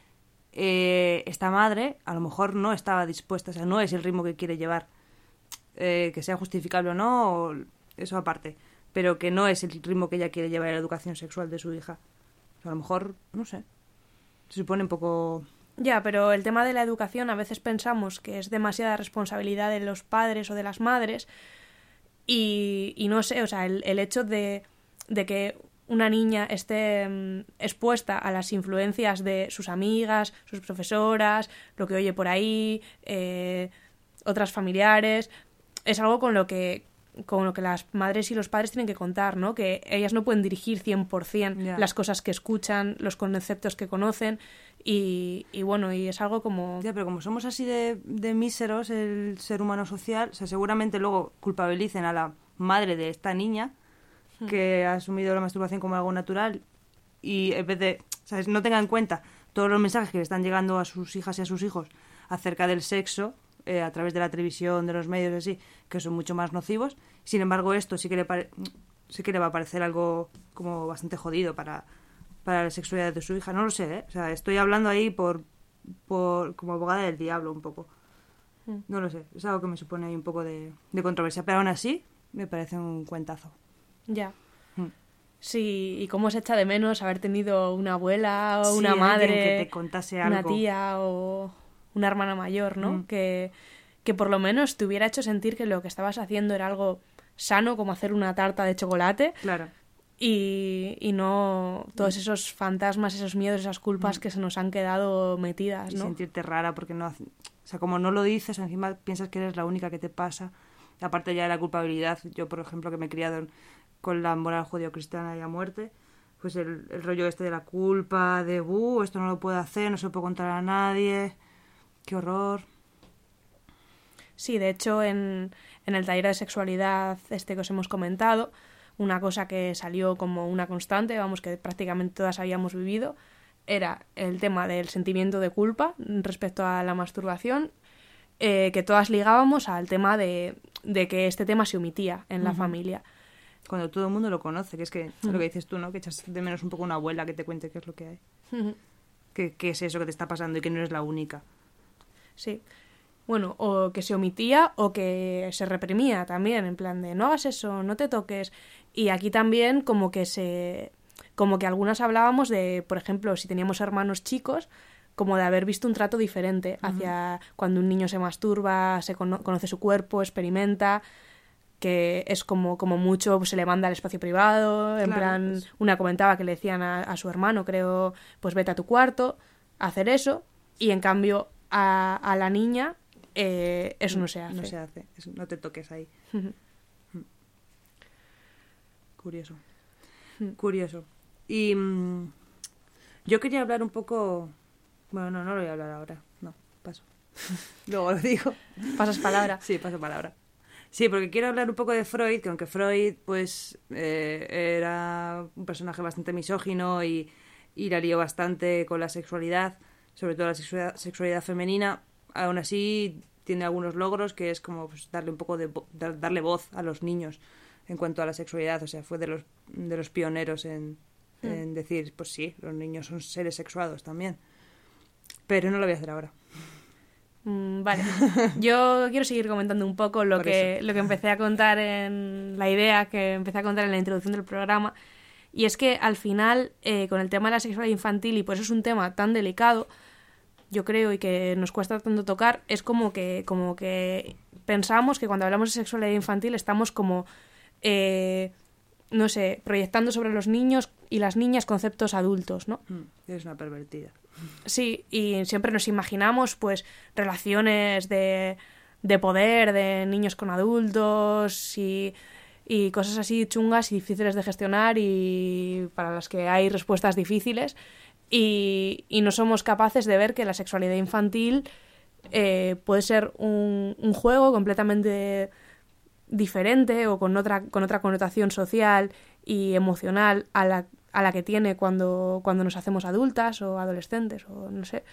D: Eh, esta madre a lo mejor no estaba dispuesta, o sea, no es el ritmo que quiere llevar. Eh, que sea justificable o no, o eso aparte. Pero que no es el ritmo que ella quiere llevar en la educación sexual de su hija. O sea, a lo mejor, no sé, se supone un poco...
C: Ya, pero el tema de la educación a veces pensamos que es demasiada responsabilidad de los padres o de las madres y, y no sé, o sea, el, el hecho de, de que una niña esté mm, expuesta a las influencias de sus amigas, sus profesoras, lo que oye por ahí, eh, otras familiares, es algo con lo que con lo que las madres y los padres tienen que contar, ¿no? Que ellas no pueden dirigir cien por ciento
D: Ya.
C: las cosas que escuchan, los conceptos que conocen y, y bueno, y es algo como...
D: Ya, pero como somos así de, de míseros, el ser humano social, o sea, seguramente luego culpabilicen a la madre de esta niña que ha asumido la masturbación como algo natural y en vez de, ¿sabes?, no tenga en cuenta todos los mensajes que le están llegando a sus hijas y a sus hijos acerca del sexo eh, a través de la televisión, de los medios y así, que son mucho más nocivos. Sin embargo, esto sí que le, pare- sí que le va a parecer algo como bastante jodido para, para la sexualidad de su hija. No lo sé, ¿eh? O sea, estoy hablando ahí por, por como abogada del diablo un poco. No lo sé, es algo que me supone ahí un poco de, de controversia, pero aún así me parece un cuentazo.
C: Ya.
D: Mm.
C: Sí, y cómo se echa de menos haber tenido una abuela o
D: Sí,
C: una
D: alguien
C: madre,
D: que te contase
C: una
D: algo.
C: tía o una hermana mayor, ¿no?
D: Mm.
C: Que, que por lo menos te hubiera hecho sentir que lo que estabas haciendo era algo sano, como hacer una tarta de chocolate,
D: Claro.
C: y, y no todos esos fantasmas, esos miedos, esas culpas que se nos han quedado metidas,
D: Y
C: ¿no?
D: sentirte rara porque no hace- o sea, como no lo dices, encima piensas que eres la única que te pasa. Aparte ya de la culpabilidad, yo por ejemplo que me he criado en- con la moral judio-cristiana y a muerte, pues el, el rollo este de la culpa, de uh, esto no lo puedo hacer, no se lo puedo contar a nadie, qué horror.
C: Sí, de hecho, en, en el taller de sexualidad este que os hemos comentado, una cosa que salió como una constante, vamos, que prácticamente todas habíamos vivido, era el tema del sentimiento de culpa respecto a la masturbación, eh, que todas ligábamos al tema de, de que este tema se omitía en la familia.
D: cuando todo el mundo lo conoce, que es que lo que dices tú, ¿no? Que echas de menos un poco una abuela que te cuente qué es lo que hay. que, que es eso que te está pasando y que no eres la única.
C: Sí. Bueno, o que se omitía o que se reprimía también, en plan de no hagas eso, no te toques. Y aquí también como que se... como que algunas hablábamos de, por ejemplo, si teníamos hermanos chicos, como de haber visto un trato diferente hacia uh-huh. cuando un niño se masturba, se cono- conoce su cuerpo, experimenta, que es como, como mucho pues, se le manda al espacio privado, en
D: claro,
C: plan,
D: pues...
C: una comentaba que le decían a, a su hermano, creo, pues vete a tu cuarto, a hacer eso, y en cambio a, a la niña eh, eso no se hace.
D: No se hace, eso, no te toques ahí. Curioso. Curioso. Y mmm, yo quería hablar un poco... Bueno, no, no lo voy a hablar ahora. No, paso. Luego lo digo.
C: ¿Pasas palabra?
D: Sí, paso palabra. Sí, porque quiero hablar un poco de Freud, que aunque Freud pues eh, era un personaje bastante misógino y, y la lió bastante con la sexualidad, sobre todo la sexualidad, sexualidad femenina, aún así tiene algunos logros, que es como pues, darle un poco de darle voz a los niños en cuanto a la sexualidad. O sea, fue de los, de los pioneros en, mm. en decir, pues sí, los niños son seres sexuados también. Pero no lo voy a hacer ahora.
C: Mm, vale. Yo quiero seguir comentando un poco lo que, lo que empecé a contar en la idea que empecé a contar en la introducción del programa. Y es que al final, eh, con el tema de la sexualidad infantil, y por eso es un tema tan delicado, yo creo, y que nos cuesta tanto tocar, es como que, como que pensamos que cuando hablamos de sexualidad infantil estamos como, eh, no sé, proyectando sobre los niños y las niñas conceptos adultos, ¿no?
D: Mm, es una pervertida.
C: Sí, y siempre nos imaginamos pues relaciones de, de poder de niños con adultos y, y cosas así chungas y difíciles de gestionar y para las que hay respuestas difíciles y, y no somos capaces de ver que la sexualidad infantil eh, puede ser un, un juego completamente diferente o con otra, con otra connotación social y emocional a la a la que tiene cuando, cuando nos hacemos adultas o adolescentes o no sé.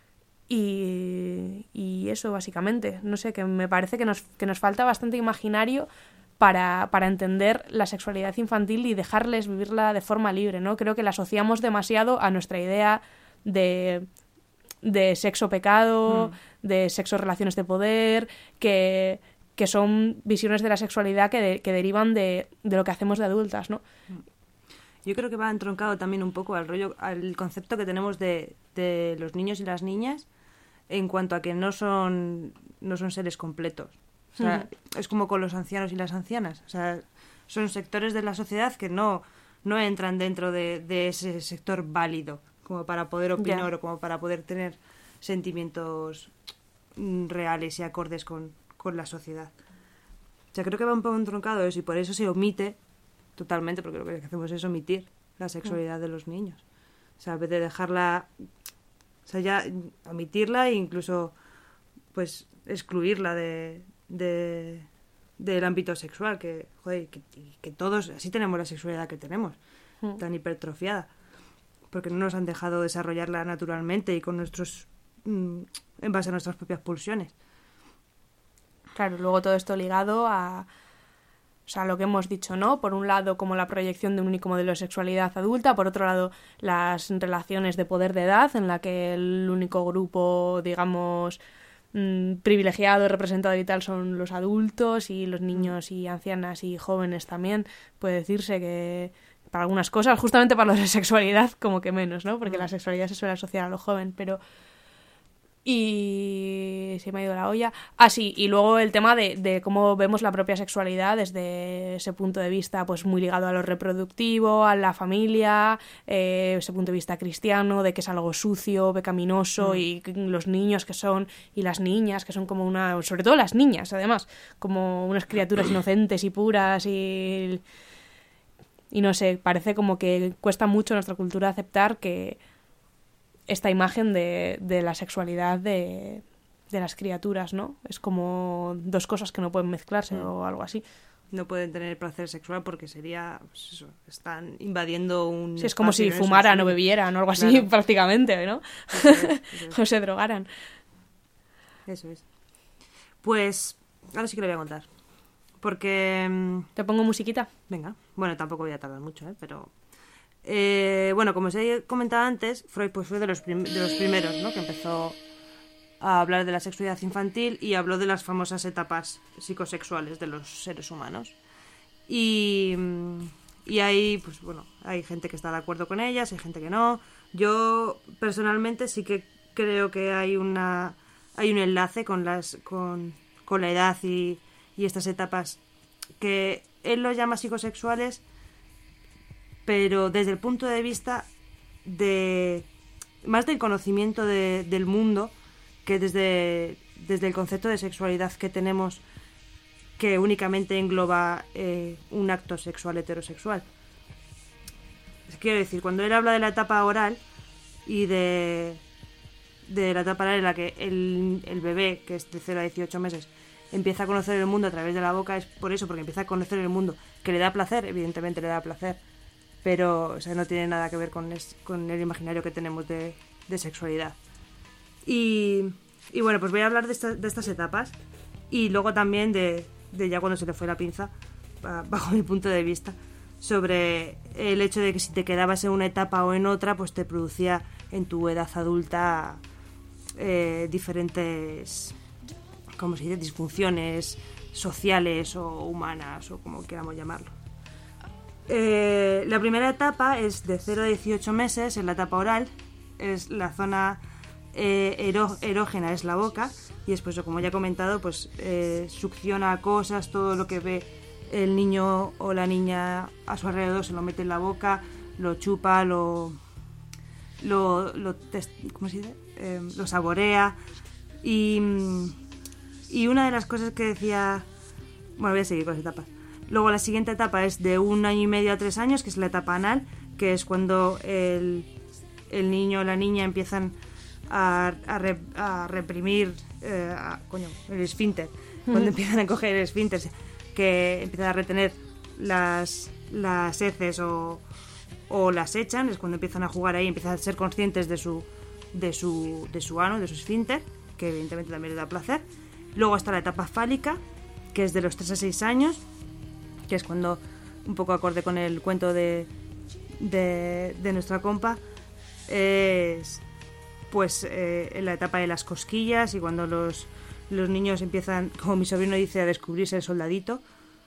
C: Y, y eso básicamente, no sé, que me parece que nos, que nos falta bastante imaginario para, para entender la sexualidad infantil y dejarles vivirla de forma libre, ¿no? Creo que la asociamos demasiado a nuestra idea de, de sexo-pecado, mm. de sexo-relaciones de poder, que, que son visiones de la sexualidad que, de, que derivan de, de lo que hacemos de adultas, ¿no?
D: Mm. Yo creo que va entroncado también un poco al rollo, al concepto que tenemos de, de los niños y las niñas en cuanto a que no son, no son seres completos. O sea, uh-huh. es como con los ancianos y las ancianas. O sea, son sectores de la sociedad que no, no entran dentro de, de ese sector válido como para poder opinar yeah. o como para poder tener sentimientos reales y acordes con, con la sociedad. O sea, creo que va un poco entroncado eso y por eso se omite totalmente, porque lo que hacemos es omitir la sexualidad de los niños. O sea, en vez de dejarla, o sea, ya omitirla e incluso, pues, excluirla de, de del ámbito sexual, que, joder, que, que todos, así tenemos la sexualidad que tenemos, mm. tan hipertrofiada, porque no nos han dejado desarrollarla naturalmente y con nuestros, mm, en base a nuestras propias pulsiones.
C: Claro, luego todo esto ligado a... O sea, lo que hemos dicho, ¿no? Por un lado, como la proyección de un único modelo de sexualidad adulta, por otro lado, las relaciones de poder de edad, en la que el único grupo, digamos, mmm, privilegiado, representado y tal son los adultos y los niños y ancianas y jóvenes también. Puede decirse que para algunas cosas, justamente para lo de la sexualidad, como que menos, ¿no? Porque la sexualidad se suele asociar a lo joven, pero... Y se me ha ido la olla. Ah, sí, y luego el tema de, de cómo vemos la propia sexualidad desde ese punto de vista, pues muy ligado a lo reproductivo, a la familia, eh, ese punto de vista cristiano, de que es algo sucio, pecaminoso, mm. y los niños que son, y las niñas que son como una, sobre todo las niñas, además, como unas criaturas inocentes y puras y... Y no sé, parece como que cuesta mucho en nuestra cultura aceptar que... esta imagen de, de la sexualidad de, de las criaturas, ¿no? Es como dos cosas que no pueden mezclarse mm. o algo así.
D: No pueden tener placer sexual porque sería, pues eso, están invadiendo un...
C: Sí, es como si fumaran o bebieran o algo así, claro. prácticamente, ¿no? Eso es, eso es. O se drogaran.
D: Eso es. Pues, ahora sí que lo voy a contar. Porque...
C: ¿Te pongo musiquita?
D: Venga. Bueno, tampoco voy a tardar mucho, ¿eh? Pero... Eh, bueno, como os he comentado antes, Freud pues, fue de los, prim- de los primeros, ¿no? Que empezó a hablar de la sexualidad infantil y habló de las famosas etapas psicosexuales de los seres humanos. Y, y hay, pues bueno, hay gente que está de acuerdo con ellas, hay gente que no. Yo personalmente sí que creo que hay una hay un enlace con las con, con la edad y, y estas etapas que él los llama psicosexuales, pero desde el punto de vista de más del conocimiento de, del mundo que desde, desde el concepto de sexualidad que tenemos, que únicamente engloba eh, un acto sexual heterosexual. Quiero decir, cuando él habla de la etapa oral y de, de la etapa oral en la que el, el bebé, que es de cero a dieciocho meses, empieza a conocer el mundo a través de la boca, es por eso, porque empieza a conocer el mundo, que le da placer, evidentemente le da placer, pero o sea, no tiene nada que ver con, es, con el imaginario que tenemos de, de sexualidad. Y, y bueno, pues voy a hablar de, esta, de estas etapas y luego también de, de ya cuando se le fue la pinza, bajo mi punto de vista, sobre el hecho de que si te quedabas en una etapa o en otra, pues te producía en tu edad adulta eh, diferentes, ¿cómo se dice?, disfunciones sociales o humanas, o como queramos llamarlo. Eh, la primera etapa es de cero a dieciocho meses, en la etapa oral, es la zona eh, ero, erógena, es la boca, y después, como ya he comentado, pues eh, succiona cosas, todo lo que ve el niño o la niña a su alrededor se lo mete en la boca, lo chupa, lo lo, lo test, ¿cómo se dice? Eh, lo saborea y, y una de las cosas que decía, bueno, voy a seguir con las etapas. Luego la siguiente etapa es de un año y medio a tres años, que es la etapa anal, que es cuando el, el niño o la niña empiezan a, a, re, a reprimir eh, a, coño, el esfínter, cuando mm. empiezan a coger el esfínter, que empiezan a retener las, las heces o, o las echan, es cuando empiezan a jugar ahí, empiezan a ser conscientes de su, de su, de su ano, de su esfínter, que evidentemente también les da placer. Luego está la etapa fálica, que es de los tres a seis años, que es cuando, un poco acorde con el cuento de, de, de nuestra compa, es pues eh, en la etapa de las cosquillas y cuando los, los niños empiezan, como mi sobrino dice, a descubrirse el soldadito.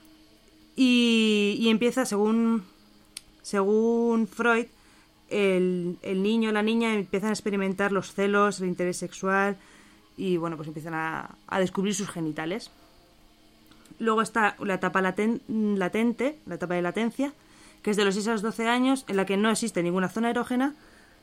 D: Y, y empieza, según, según Freud, el, el niño o la niña empiezan a experimentar los celos, el interés sexual y bueno, pues empiezan a, a descubrir sus genitales. Luego está la etapa laten, latente, la etapa de latencia, que es de los seis a los doce años, en la que no existe ninguna zona erógena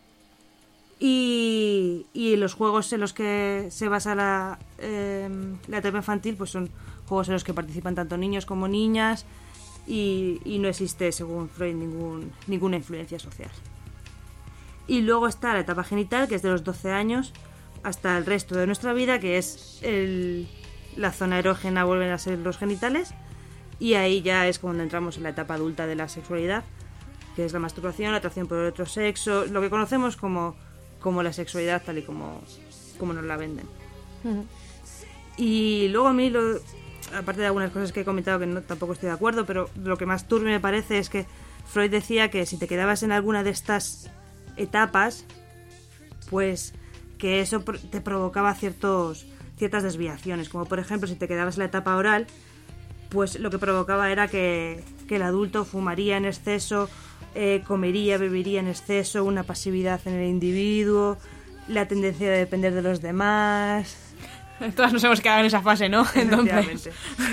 D: y, y los juegos en los que se basa la, eh, la etapa infantil pues son juegos en los que participan tanto niños como niñas y, y no existe, según Freud, ningún, ninguna influencia social. Y luego está la etapa genital, que es de los doce años hasta el resto de nuestra vida, que es el... la zona erógena vuelven a ser los genitales y ahí ya es cuando entramos en la etapa adulta de la sexualidad, que es la masturbación, la atracción por el otro sexo, lo que conocemos como, como la sexualidad tal y como, como nos la venden. Uh-huh. Y luego a mí, lo, aparte de algunas cosas que he comentado que no, tampoco estoy de acuerdo, pero lo que más turbio me parece es que Freud decía que si te quedabas en alguna de estas etapas, pues que eso te provocaba ciertos... ciertas desviaciones, como por ejemplo si te quedabas en la etapa oral, pues lo que provocaba era que, que el adulto fumaría en exceso, eh, comería, bebería en exceso, una pasividad en el individuo, la tendencia de depender de los demás.
C: Todas nos hemos quedado en esa fase, ¿no? Entonces.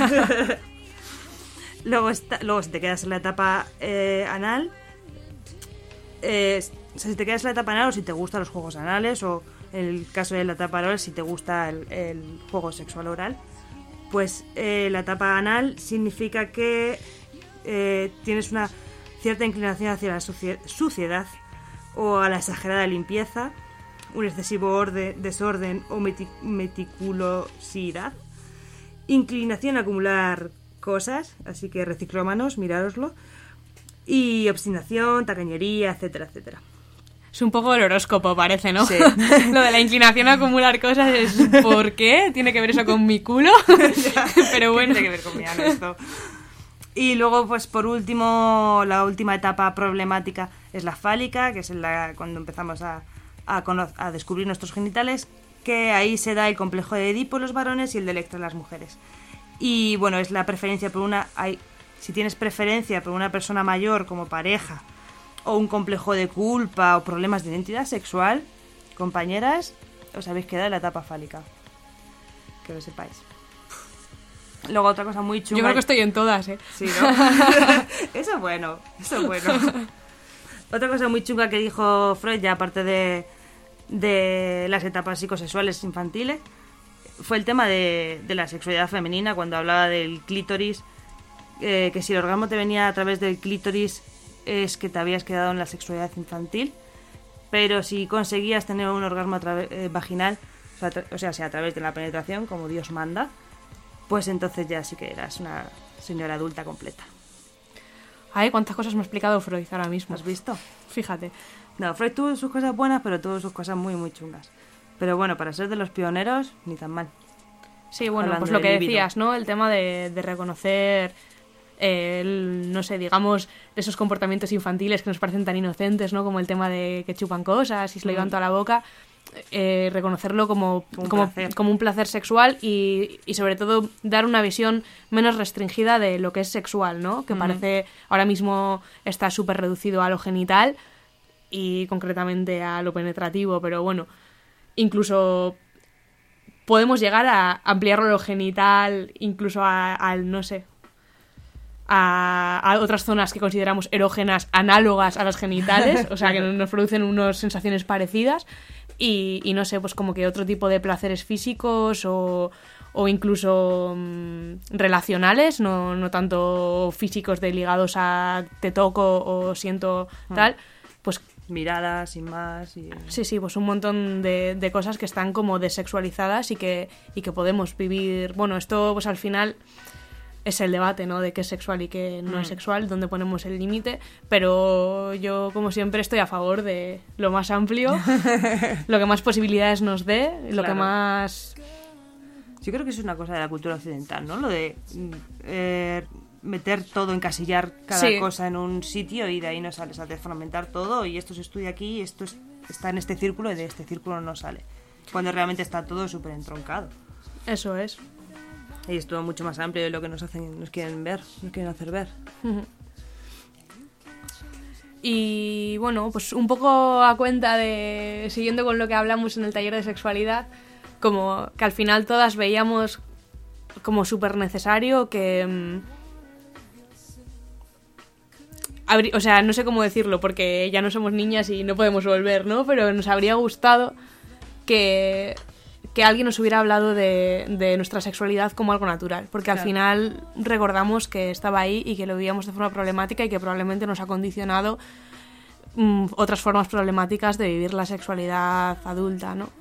D: luego, está, luego si te quedas en la etapa eh, anal, eh, o sea, si te quedas en la etapa anal o si te gustan los juegos anales o en el caso de la etapa oral, si te gusta el, el juego sexual oral, pues eh, la etapa anal significa que eh, tienes una cierta inclinación hacia la sucie- suciedad o a la exagerada limpieza, un excesivo orden, desorden o meti- meticulosidad, inclinación a acumular cosas, así que reciclómanos, mirároslo, y obstinación, tacañería, etcétera, etcétera.
C: Es un poco el horóscopo, parece, ¿no?
D: Sí.
C: Lo de la inclinación a acumular cosas es ¿por qué? ¿Tiene que ver eso con mi culo? Pero bueno.
D: Tiene que ver con mi ano esto. Y luego, pues por último, la última etapa problemática es la fálica, que es en la, cuando empezamos a, a, cono- a descubrir nuestros genitales, que ahí se da el complejo de Edipo en los varones y el de Electra en las mujeres. Y bueno, es la preferencia por una... Hay, si tienes preferencia por una persona mayor como pareja, o un complejo de culpa, o problemas de identidad sexual, compañeras, os habéis quedado en la etapa fálica. Que lo sepáis. Luego otra cosa muy chunga...
C: Yo creo que estoy en todas, ¿eh?
D: Sí, ¿no? Eso es bueno, eso es bueno. Otra cosa muy chunga que dijo Freud, ya aparte de, de las etapas psicosexuales infantiles, fue el tema de, de la sexualidad femenina, cuando hablaba del clítoris, eh, que si el orgasmo te venía a través del clítoris es que te habías quedado en la sexualidad infantil, pero si conseguías tener un orgasmo a través, eh, vaginal, o sea, tra- o sea, sea a través de la penetración, como Dios manda, pues entonces ya sí que eras una señora adulta completa.
C: Ay, cuántas cosas me ha explicado Freud ahora mismo.
D: ¿Has visto?
C: Fíjate.
D: No, Freud tuvo sus cosas buenas, pero tuvo sus cosas muy, muy chungas. Pero bueno, para ser de los pioneros, ni tan mal.
C: Sí, bueno,
D: Hablando
C: pues lo
D: de
C: que
D: libido.
C: decías, ¿no? El tema de, de reconocer, eh, el, no sé, digamos, esos comportamientos infantiles que nos parecen tan inocentes, ¿no? Como el tema de que chupan cosas y se lo llevan toda la boca. Eh, reconocerlo como,
D: Como un
C: como,
D: placer.
C: como un placer sexual y, y sobre todo dar una visión menos restringida de lo que es sexual, ¿no? Que parece ahora mismo está súper reducido a lo genital y concretamente a lo penetrativo, pero bueno, incluso podemos llegar a ampliarlo a lo genital, incluso a- al, no sé, a, a otras zonas que consideramos erógenas análogas a las genitales, o sea, que nos producen unas sensaciones parecidas y, y no sé, pues como que otro tipo de placeres físicos o, o incluso mm, relacionales, no, no tanto físicos de ligados a te toco o siento tal, pues
D: Miradas, sin más. Y...
C: sí, sí, pues un montón de, de cosas que están como desexualizadas y que, y que podemos vivir. Bueno, esto pues al final es el debate, ¿no? De qué es sexual y qué no es sexual, dónde ponemos el límite, pero yo como siempre estoy a favor de lo más amplio, lo que más posibilidades nos dé, lo que
D: Claro.
C: más...
D: Yo creo que es una cosa de la cultura occidental, ¿no? Lo de mm, eh, meter todo, encasillar cada
C: Sí.
D: cosa en un sitio y de ahí no sales a desfragmentar todo y esto se estudia aquí, esto es- está en este círculo y de este círculo no sale. Cuando realmente está todo súper entroncado.
C: Eso es.
D: Y es todo mucho más amplio de lo que nos hacen, nos quieren ver, nos quieren hacer ver.
C: Y bueno, pues un poco a cuenta de, siguiendo con lo que hablamos en el taller de sexualidad, como que al final todas veíamos como súper necesario que... mm, habrí- o sea, no sé cómo decirlo, porque ya no somos niñas y no podemos volver, ¿no? Pero nos habría gustado que, que alguien nos hubiera hablado de, de nuestra sexualidad como algo natural, porque al
D: Claro.
C: final recordamos que estaba ahí y que lo vivíamos de forma problemática y que probablemente nos ha condicionado mm, otras formas problemáticas de vivir la sexualidad adulta, ¿no?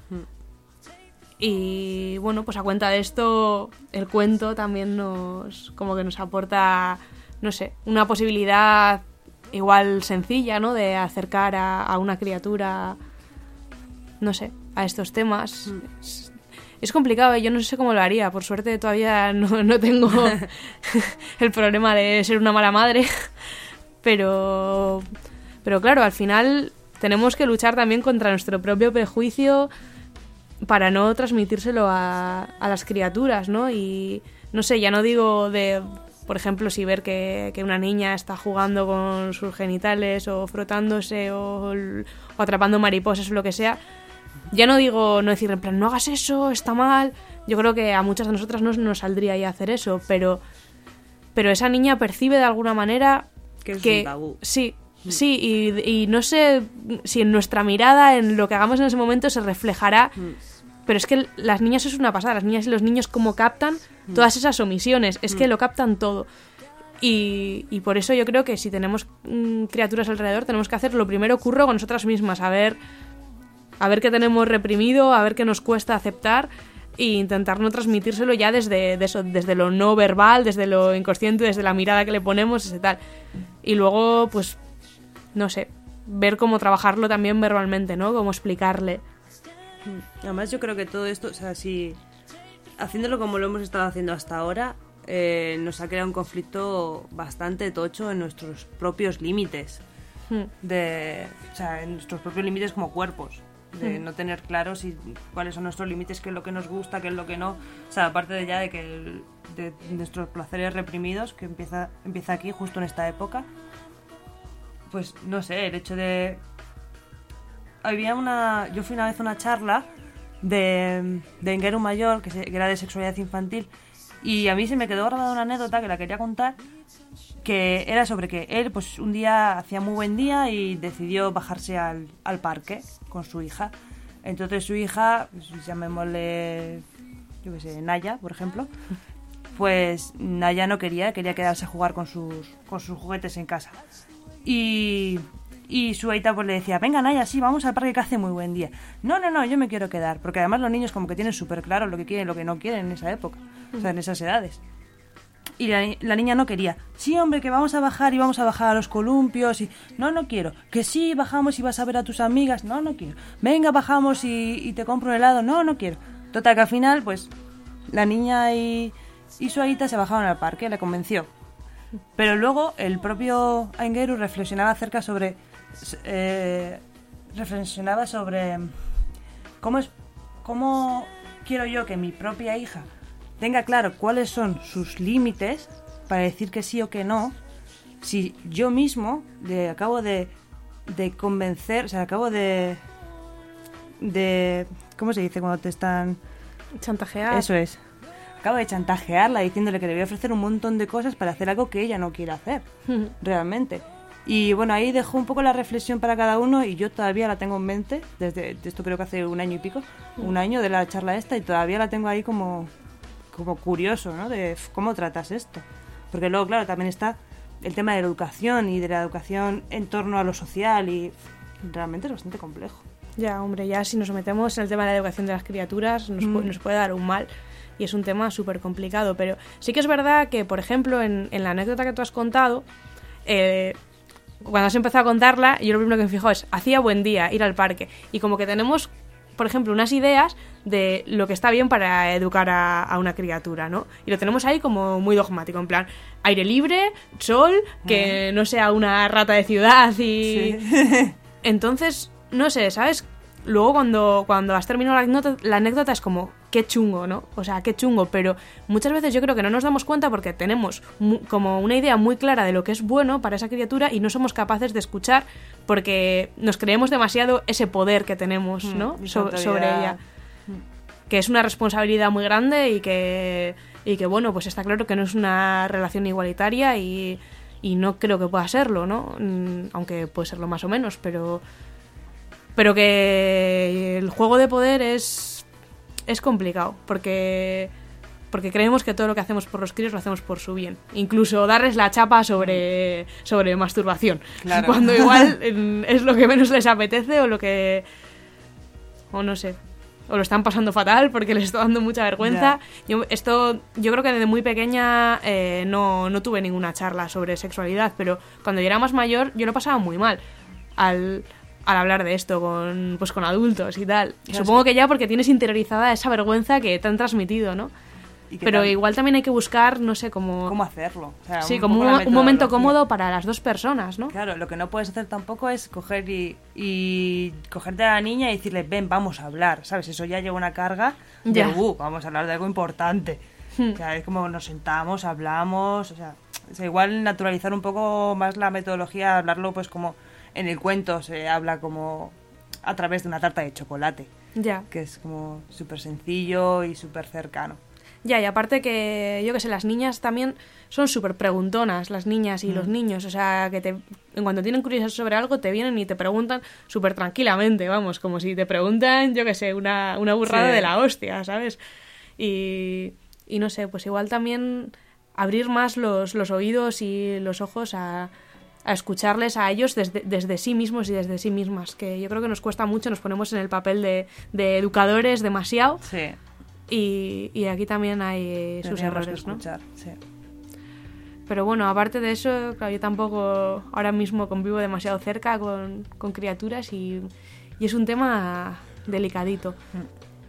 C: Y bueno, pues a cuenta de esto, el cuento también nos, como que nos aporta, no sé, una posibilidad igual sencilla, ¿no? De acercar a, a una criatura, no sé, a estos temas. Es, es complicado, ¿eh? Yo no sé cómo lo haría. Por suerte todavía no, no tengo el problema de ser una mala madre. Pero, pero claro, al final tenemos que luchar también contra nuestro propio prejuicio para no transmitírselo a, a las criaturas, ¿no? Y no sé, ya no digo de, por ejemplo, si ver que, que una niña está jugando con sus genitales o frotándose o, o atrapando mariposas o lo que sea, ya no digo, no decir en plan, no hagas eso, está mal. Yo creo que a muchas de nosotras no nos saldría ya hacer eso, pero, pero esa niña percibe de alguna manera
D: Que es
C: que
D: un tabú.
C: sí, sí, y, y no sé si en nuestra mirada, en lo que hagamos en ese momento, se reflejará. Pero es que las niñas es una pasada, las niñas y los niños cómo captan todas esas omisiones, es que lo captan todo. Y, y por eso yo creo que si tenemos mm, criaturas alrededor, tenemos que hacer lo primero curro con nosotras mismas, a ver, a ver qué tenemos reprimido, a ver qué nos cuesta aceptar e intentar no transmitírselo ya desde de eso, desde lo no verbal, desde lo inconsciente, desde la mirada que le ponemos, ese tal. Y luego, pues, no sé, ver cómo trabajarlo también verbalmente, ¿no? Cómo explicarle.
D: Además yo creo que todo esto, o sea, si haciéndolo como lo hemos estado haciendo hasta ahora, eh, nos ha creado un conflicto bastante tocho en nuestros propios límites. De, o sea, en nuestros propios límites como cuerpos. De no tener claros si, cuáles son nuestros límites, qué es lo que nos gusta, qué es lo que no. O sea, aparte de ya de que el, de, de nuestros placeres reprimidos, que empieza, empieza aquí, justo en esta época. Pues no sé, el hecho de... Había una... Yo fui una vez a una charla de, de Engueru Mayor, que, se, que era de sexualidad infantil, y a mí se me quedó grabada una anécdota que la quería contar, que era sobre que él pues un día hacía muy buen día y decidió bajarse al, al parque con su hija. Entonces su hija, pues, llamémosle, yo qué sé, Naya, por ejemplo, pues Naya no quería, quería quedarse a jugar con sus, con sus juguetes en casa. Y, y su aita pues le decía, venga Naya, sí, vamos al parque que hace muy buen día. No, no, no, yo me quiero quedar, porque además los niños como que tienen súper claro lo que quieren y lo que no quieren en esa época, o sea, en esas edades. Y la, la niña no quería. Sí, hombre, que vamos a bajar y vamos a bajar a los columpios. Y no, no quiero. Que sí, bajamos y vas a ver a tus amigas. No, no quiero. Venga, bajamos y, y te compro un helado. No, no quiero. Total, que al final, pues, la niña y, y su aita se bajaron al parque, le convenció. Pero luego el propio Aingeru reflexionaba acerca sobre... Eh, reflexionaba sobre cómo es... cómo quiero yo que mi propia hija tenga claro cuáles son sus límites para decir que sí o que no, si yo mismo le acabo de, de convencer, o sea, acabo de, de... ¿Cómo se dice cuando te están...?
C: Chantajear.
D: Eso es. Acabo de chantajearla diciéndole que le voy a ofrecer un montón de cosas para hacer algo que ella no quiere hacer, realmente. Y bueno, ahí dejo un poco la reflexión para cada uno y yo todavía la tengo en mente, desde esto creo que hace un año y pico, un año de la charla esta, y todavía la tengo ahí como... como curioso, ¿no? De cómo tratas esto. Porque luego, claro, también está el tema de la educación y de la educación en torno a lo social y realmente es bastante complejo.
C: Ya, hombre, ya si nos metemos en el tema de la educación de las criaturas nos,
D: Mm.
C: pu- nos puede dar un mal y es un tema súper complicado, pero sí que es verdad que, por ejemplo, en, en la anécdota que tú has contado, eh, cuando has empezado a contarla, yo lo primero que me fijo es, hacía buen día ir al parque y como que tenemos, por ejemplo, unas ideas de lo que está bien para educar a, a una criatura, ¿no? Y lo tenemos ahí como muy dogmático, en plan, aire libre, sol, que no sea una rata de ciudad y...
D: Sí.
C: Entonces, no sé, ¿sabes? Luego cuando, cuando has terminado la anécdota, la anécdota es como, qué chungo, ¿no? O sea, qué chungo, pero muchas veces yo creo que no nos damos cuenta porque tenemos mu- como una idea muy clara de lo que es bueno para esa criatura y no somos capaces de escuchar porque nos creemos demasiado ese poder que tenemos, ¿no?
D: Mm,
C: So-
D: esa
C: sobre
D: autoridad.
C: ella. Que es una responsabilidad muy grande y que, y que, bueno, pues está claro que no es una relación igualitaria y, y no creo que pueda serlo, ¿no? Mm, Aunque puede serlo más o menos, pero... Pero que el juego de poder es, es complicado, porque, porque creemos que todo lo que hacemos por los críos lo hacemos por su bien. Incluso darles la chapa sobre, sobre masturbación,
D: Claro.
C: cuando igual mm, es lo que menos les apetece o lo que... o no sé, o lo están pasando fatal porque les está dando mucha vergüenza. Yo, esto, yo creo que desde muy pequeña eh, no, no tuve ninguna charla sobre sexualidad, pero cuando yo era más mayor yo lo pasaba muy mal al... al hablar de esto con, pues con adultos y tal.
D: Claro,
C: Supongo que ya porque tienes interiorizada esa vergüenza que te han transmitido, ¿no?
D: Y que
C: Pero
D: tal-
C: igual también hay que buscar, no sé, como...
D: ¿Cómo hacerlo? O sea,
C: sí,
D: un
C: como
D: poco
C: un,
D: la
C: un momento
D: metodología.
C: cómodo para las dos personas, ¿no?
D: Claro, lo que no puedes hacer tampoco es coger y, y cogerte a la niña y decirle, ven, vamos a hablar, ¿sabes? Eso ya lleva una carga de,
C: Ya.
D: uh, vamos a hablar de algo importante. O sea, es como nos sentamos, hablamos, o sea, o sea, igual naturalizar un poco más la metodología, hablarlo pues como en el cuento se habla como a través de una tarta de chocolate,
C: Ya.
D: que es como súper sencillo y súper cercano.
C: Ya, y aparte que, yo que sé, las niñas también son súper preguntonas, las niñas y los niños. O sea, que te, en cuanto tienen curiosidad sobre algo, te vienen y te preguntan súper tranquilamente, vamos, como si te preguntan, yo que sé, una, una burrada
D: Sí.
C: de la hostia, ¿sabes? Y, y no sé, pues igual también abrir más los, los oídos y los ojos a, a escucharles a ellos desde, desde sí mismos y desde sí mismas, que yo creo que nos cuesta mucho, nos ponemos en el papel de, de educadores demasiado.
D: Sí,
C: Y, y aquí también hay sus
D: tendríamos que
C: errores, ¿no?
D: escuchar, sí.
C: Pero bueno, aparte de eso, claro, yo tampoco ahora mismo convivo demasiado cerca con, con criaturas y, y es un tema delicadito.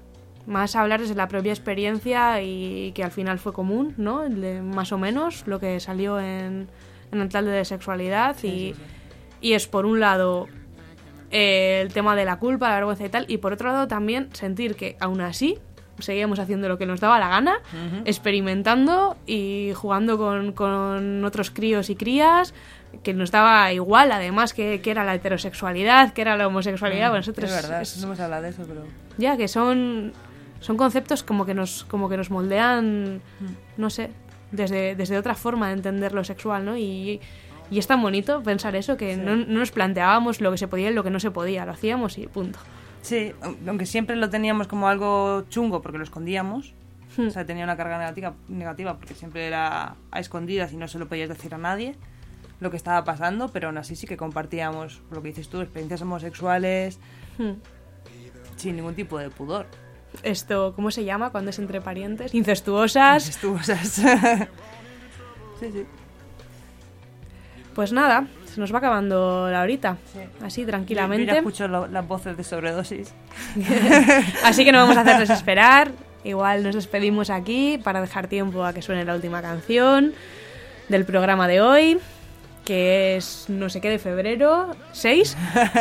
C: más hablar desde la propia experiencia y que al final fue común, ¿no? De, más o menos lo que salió en, en el tal de sexualidad y,
D: Sí, sí, sí.
C: y es por un lado eh, el tema de la culpa, la vergüenza y tal, y por otro lado también sentir que aún así seguíamos haciendo lo que nos daba la gana,
D: Ujú.
C: experimentando y jugando con, con otros críos y crías, que nos daba igual, además, que, que era la heterosexualidad, que era la homosexualidad. Bueno, nosotros
D: Es verdad,
C: es-
D: no hemos hablado de eso, pero...
C: ya que son son conceptos como que nos como que nos moldean, no sé, desde, desde otra forma de entender lo sexual, ¿no? Y, y es tan bonito pensar eso, que
D: Sí.
C: no, no nos planteábamos lo que se podía y lo que no se podía, lo hacíamos y punto.
D: Sí, aunque siempre lo teníamos como algo chungo porque lo escondíamos.
C: Hmm.
D: O sea, tenía una carga negativa, negativa porque siempre era a escondidas y no se lo podías decir a nadie lo que estaba pasando, pero aún así sí que compartíamos lo que dices tú, experiencias homosexuales
C: Hmm.
D: sin ningún tipo de pudor.
C: Esto, ¿cómo se llama cuando es entre parientes? Incestuosas.
D: Incestuosas. Sí, sí.
C: Pues nada, se nos va acabando la horita,
D: Sí.
C: así
D: Yo ya
C: tranquilamente.
D: escucho lo- las voces de sobredosis.
C: Así que no vamos a hacerles esperar. Igual nos despedimos aquí para dejar tiempo a que suene la última canción del programa de hoy, que es no sé qué de febrero, seis.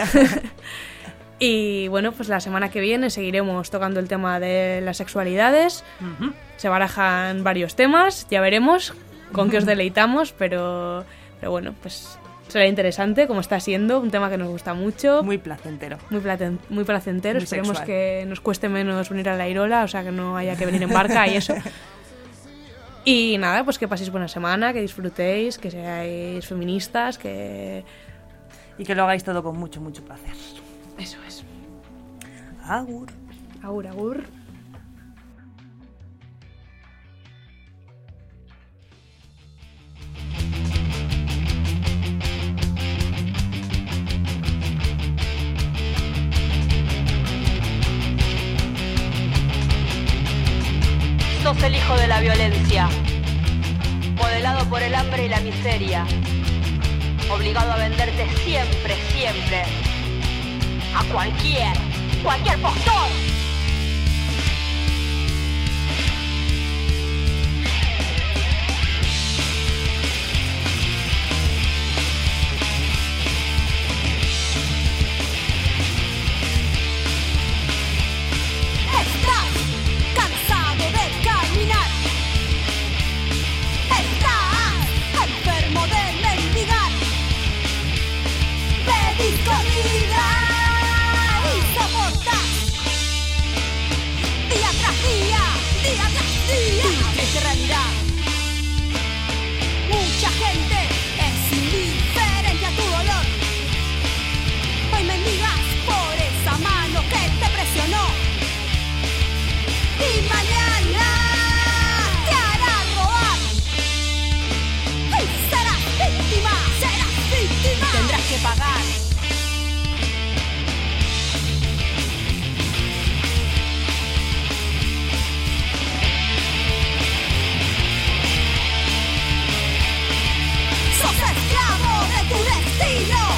C: Y bueno, pues la semana que viene seguiremos tocando el tema de las sexualidades.
D: Ujú.
C: Se barajan varios temas, ya veremos con qué os deleitamos, pero, pero bueno, pues será interesante como está siendo, un tema que nos gusta mucho.
D: Muy placentero.
C: Muy, platen- muy placentero.
D: Muy
C: Esperemos
D: sexual.
C: que nos cueste menos venir a la Irola, o sea, que no haya que venir en barca y eso. Y nada, pues que paséis buena semana, que disfrutéis, que seáis feministas, que...
D: Y que lo hagáis todo con mucho, mucho placer.
C: Eso es.
D: Agur.
C: Agur, agur.
H: Sos el hijo de la violencia, modelado por el hambre y la miseria, obligado a venderte siempre, siempre, a cualquier, cualquier postor.
F: Estás cansado de caminar. Estás enfermo de mendigar. Pedís comida y soportás. Día tras día, día tras día. Tu triste realidad. Mucha gente es indiferente a tu dolor. Hoy mendigas por esa mano que te presionó. Y mañana te hará robar. Y serás víctima, serás víctima.
H: Y tendrás que pagar.
F: Sos esclavo de tu destino.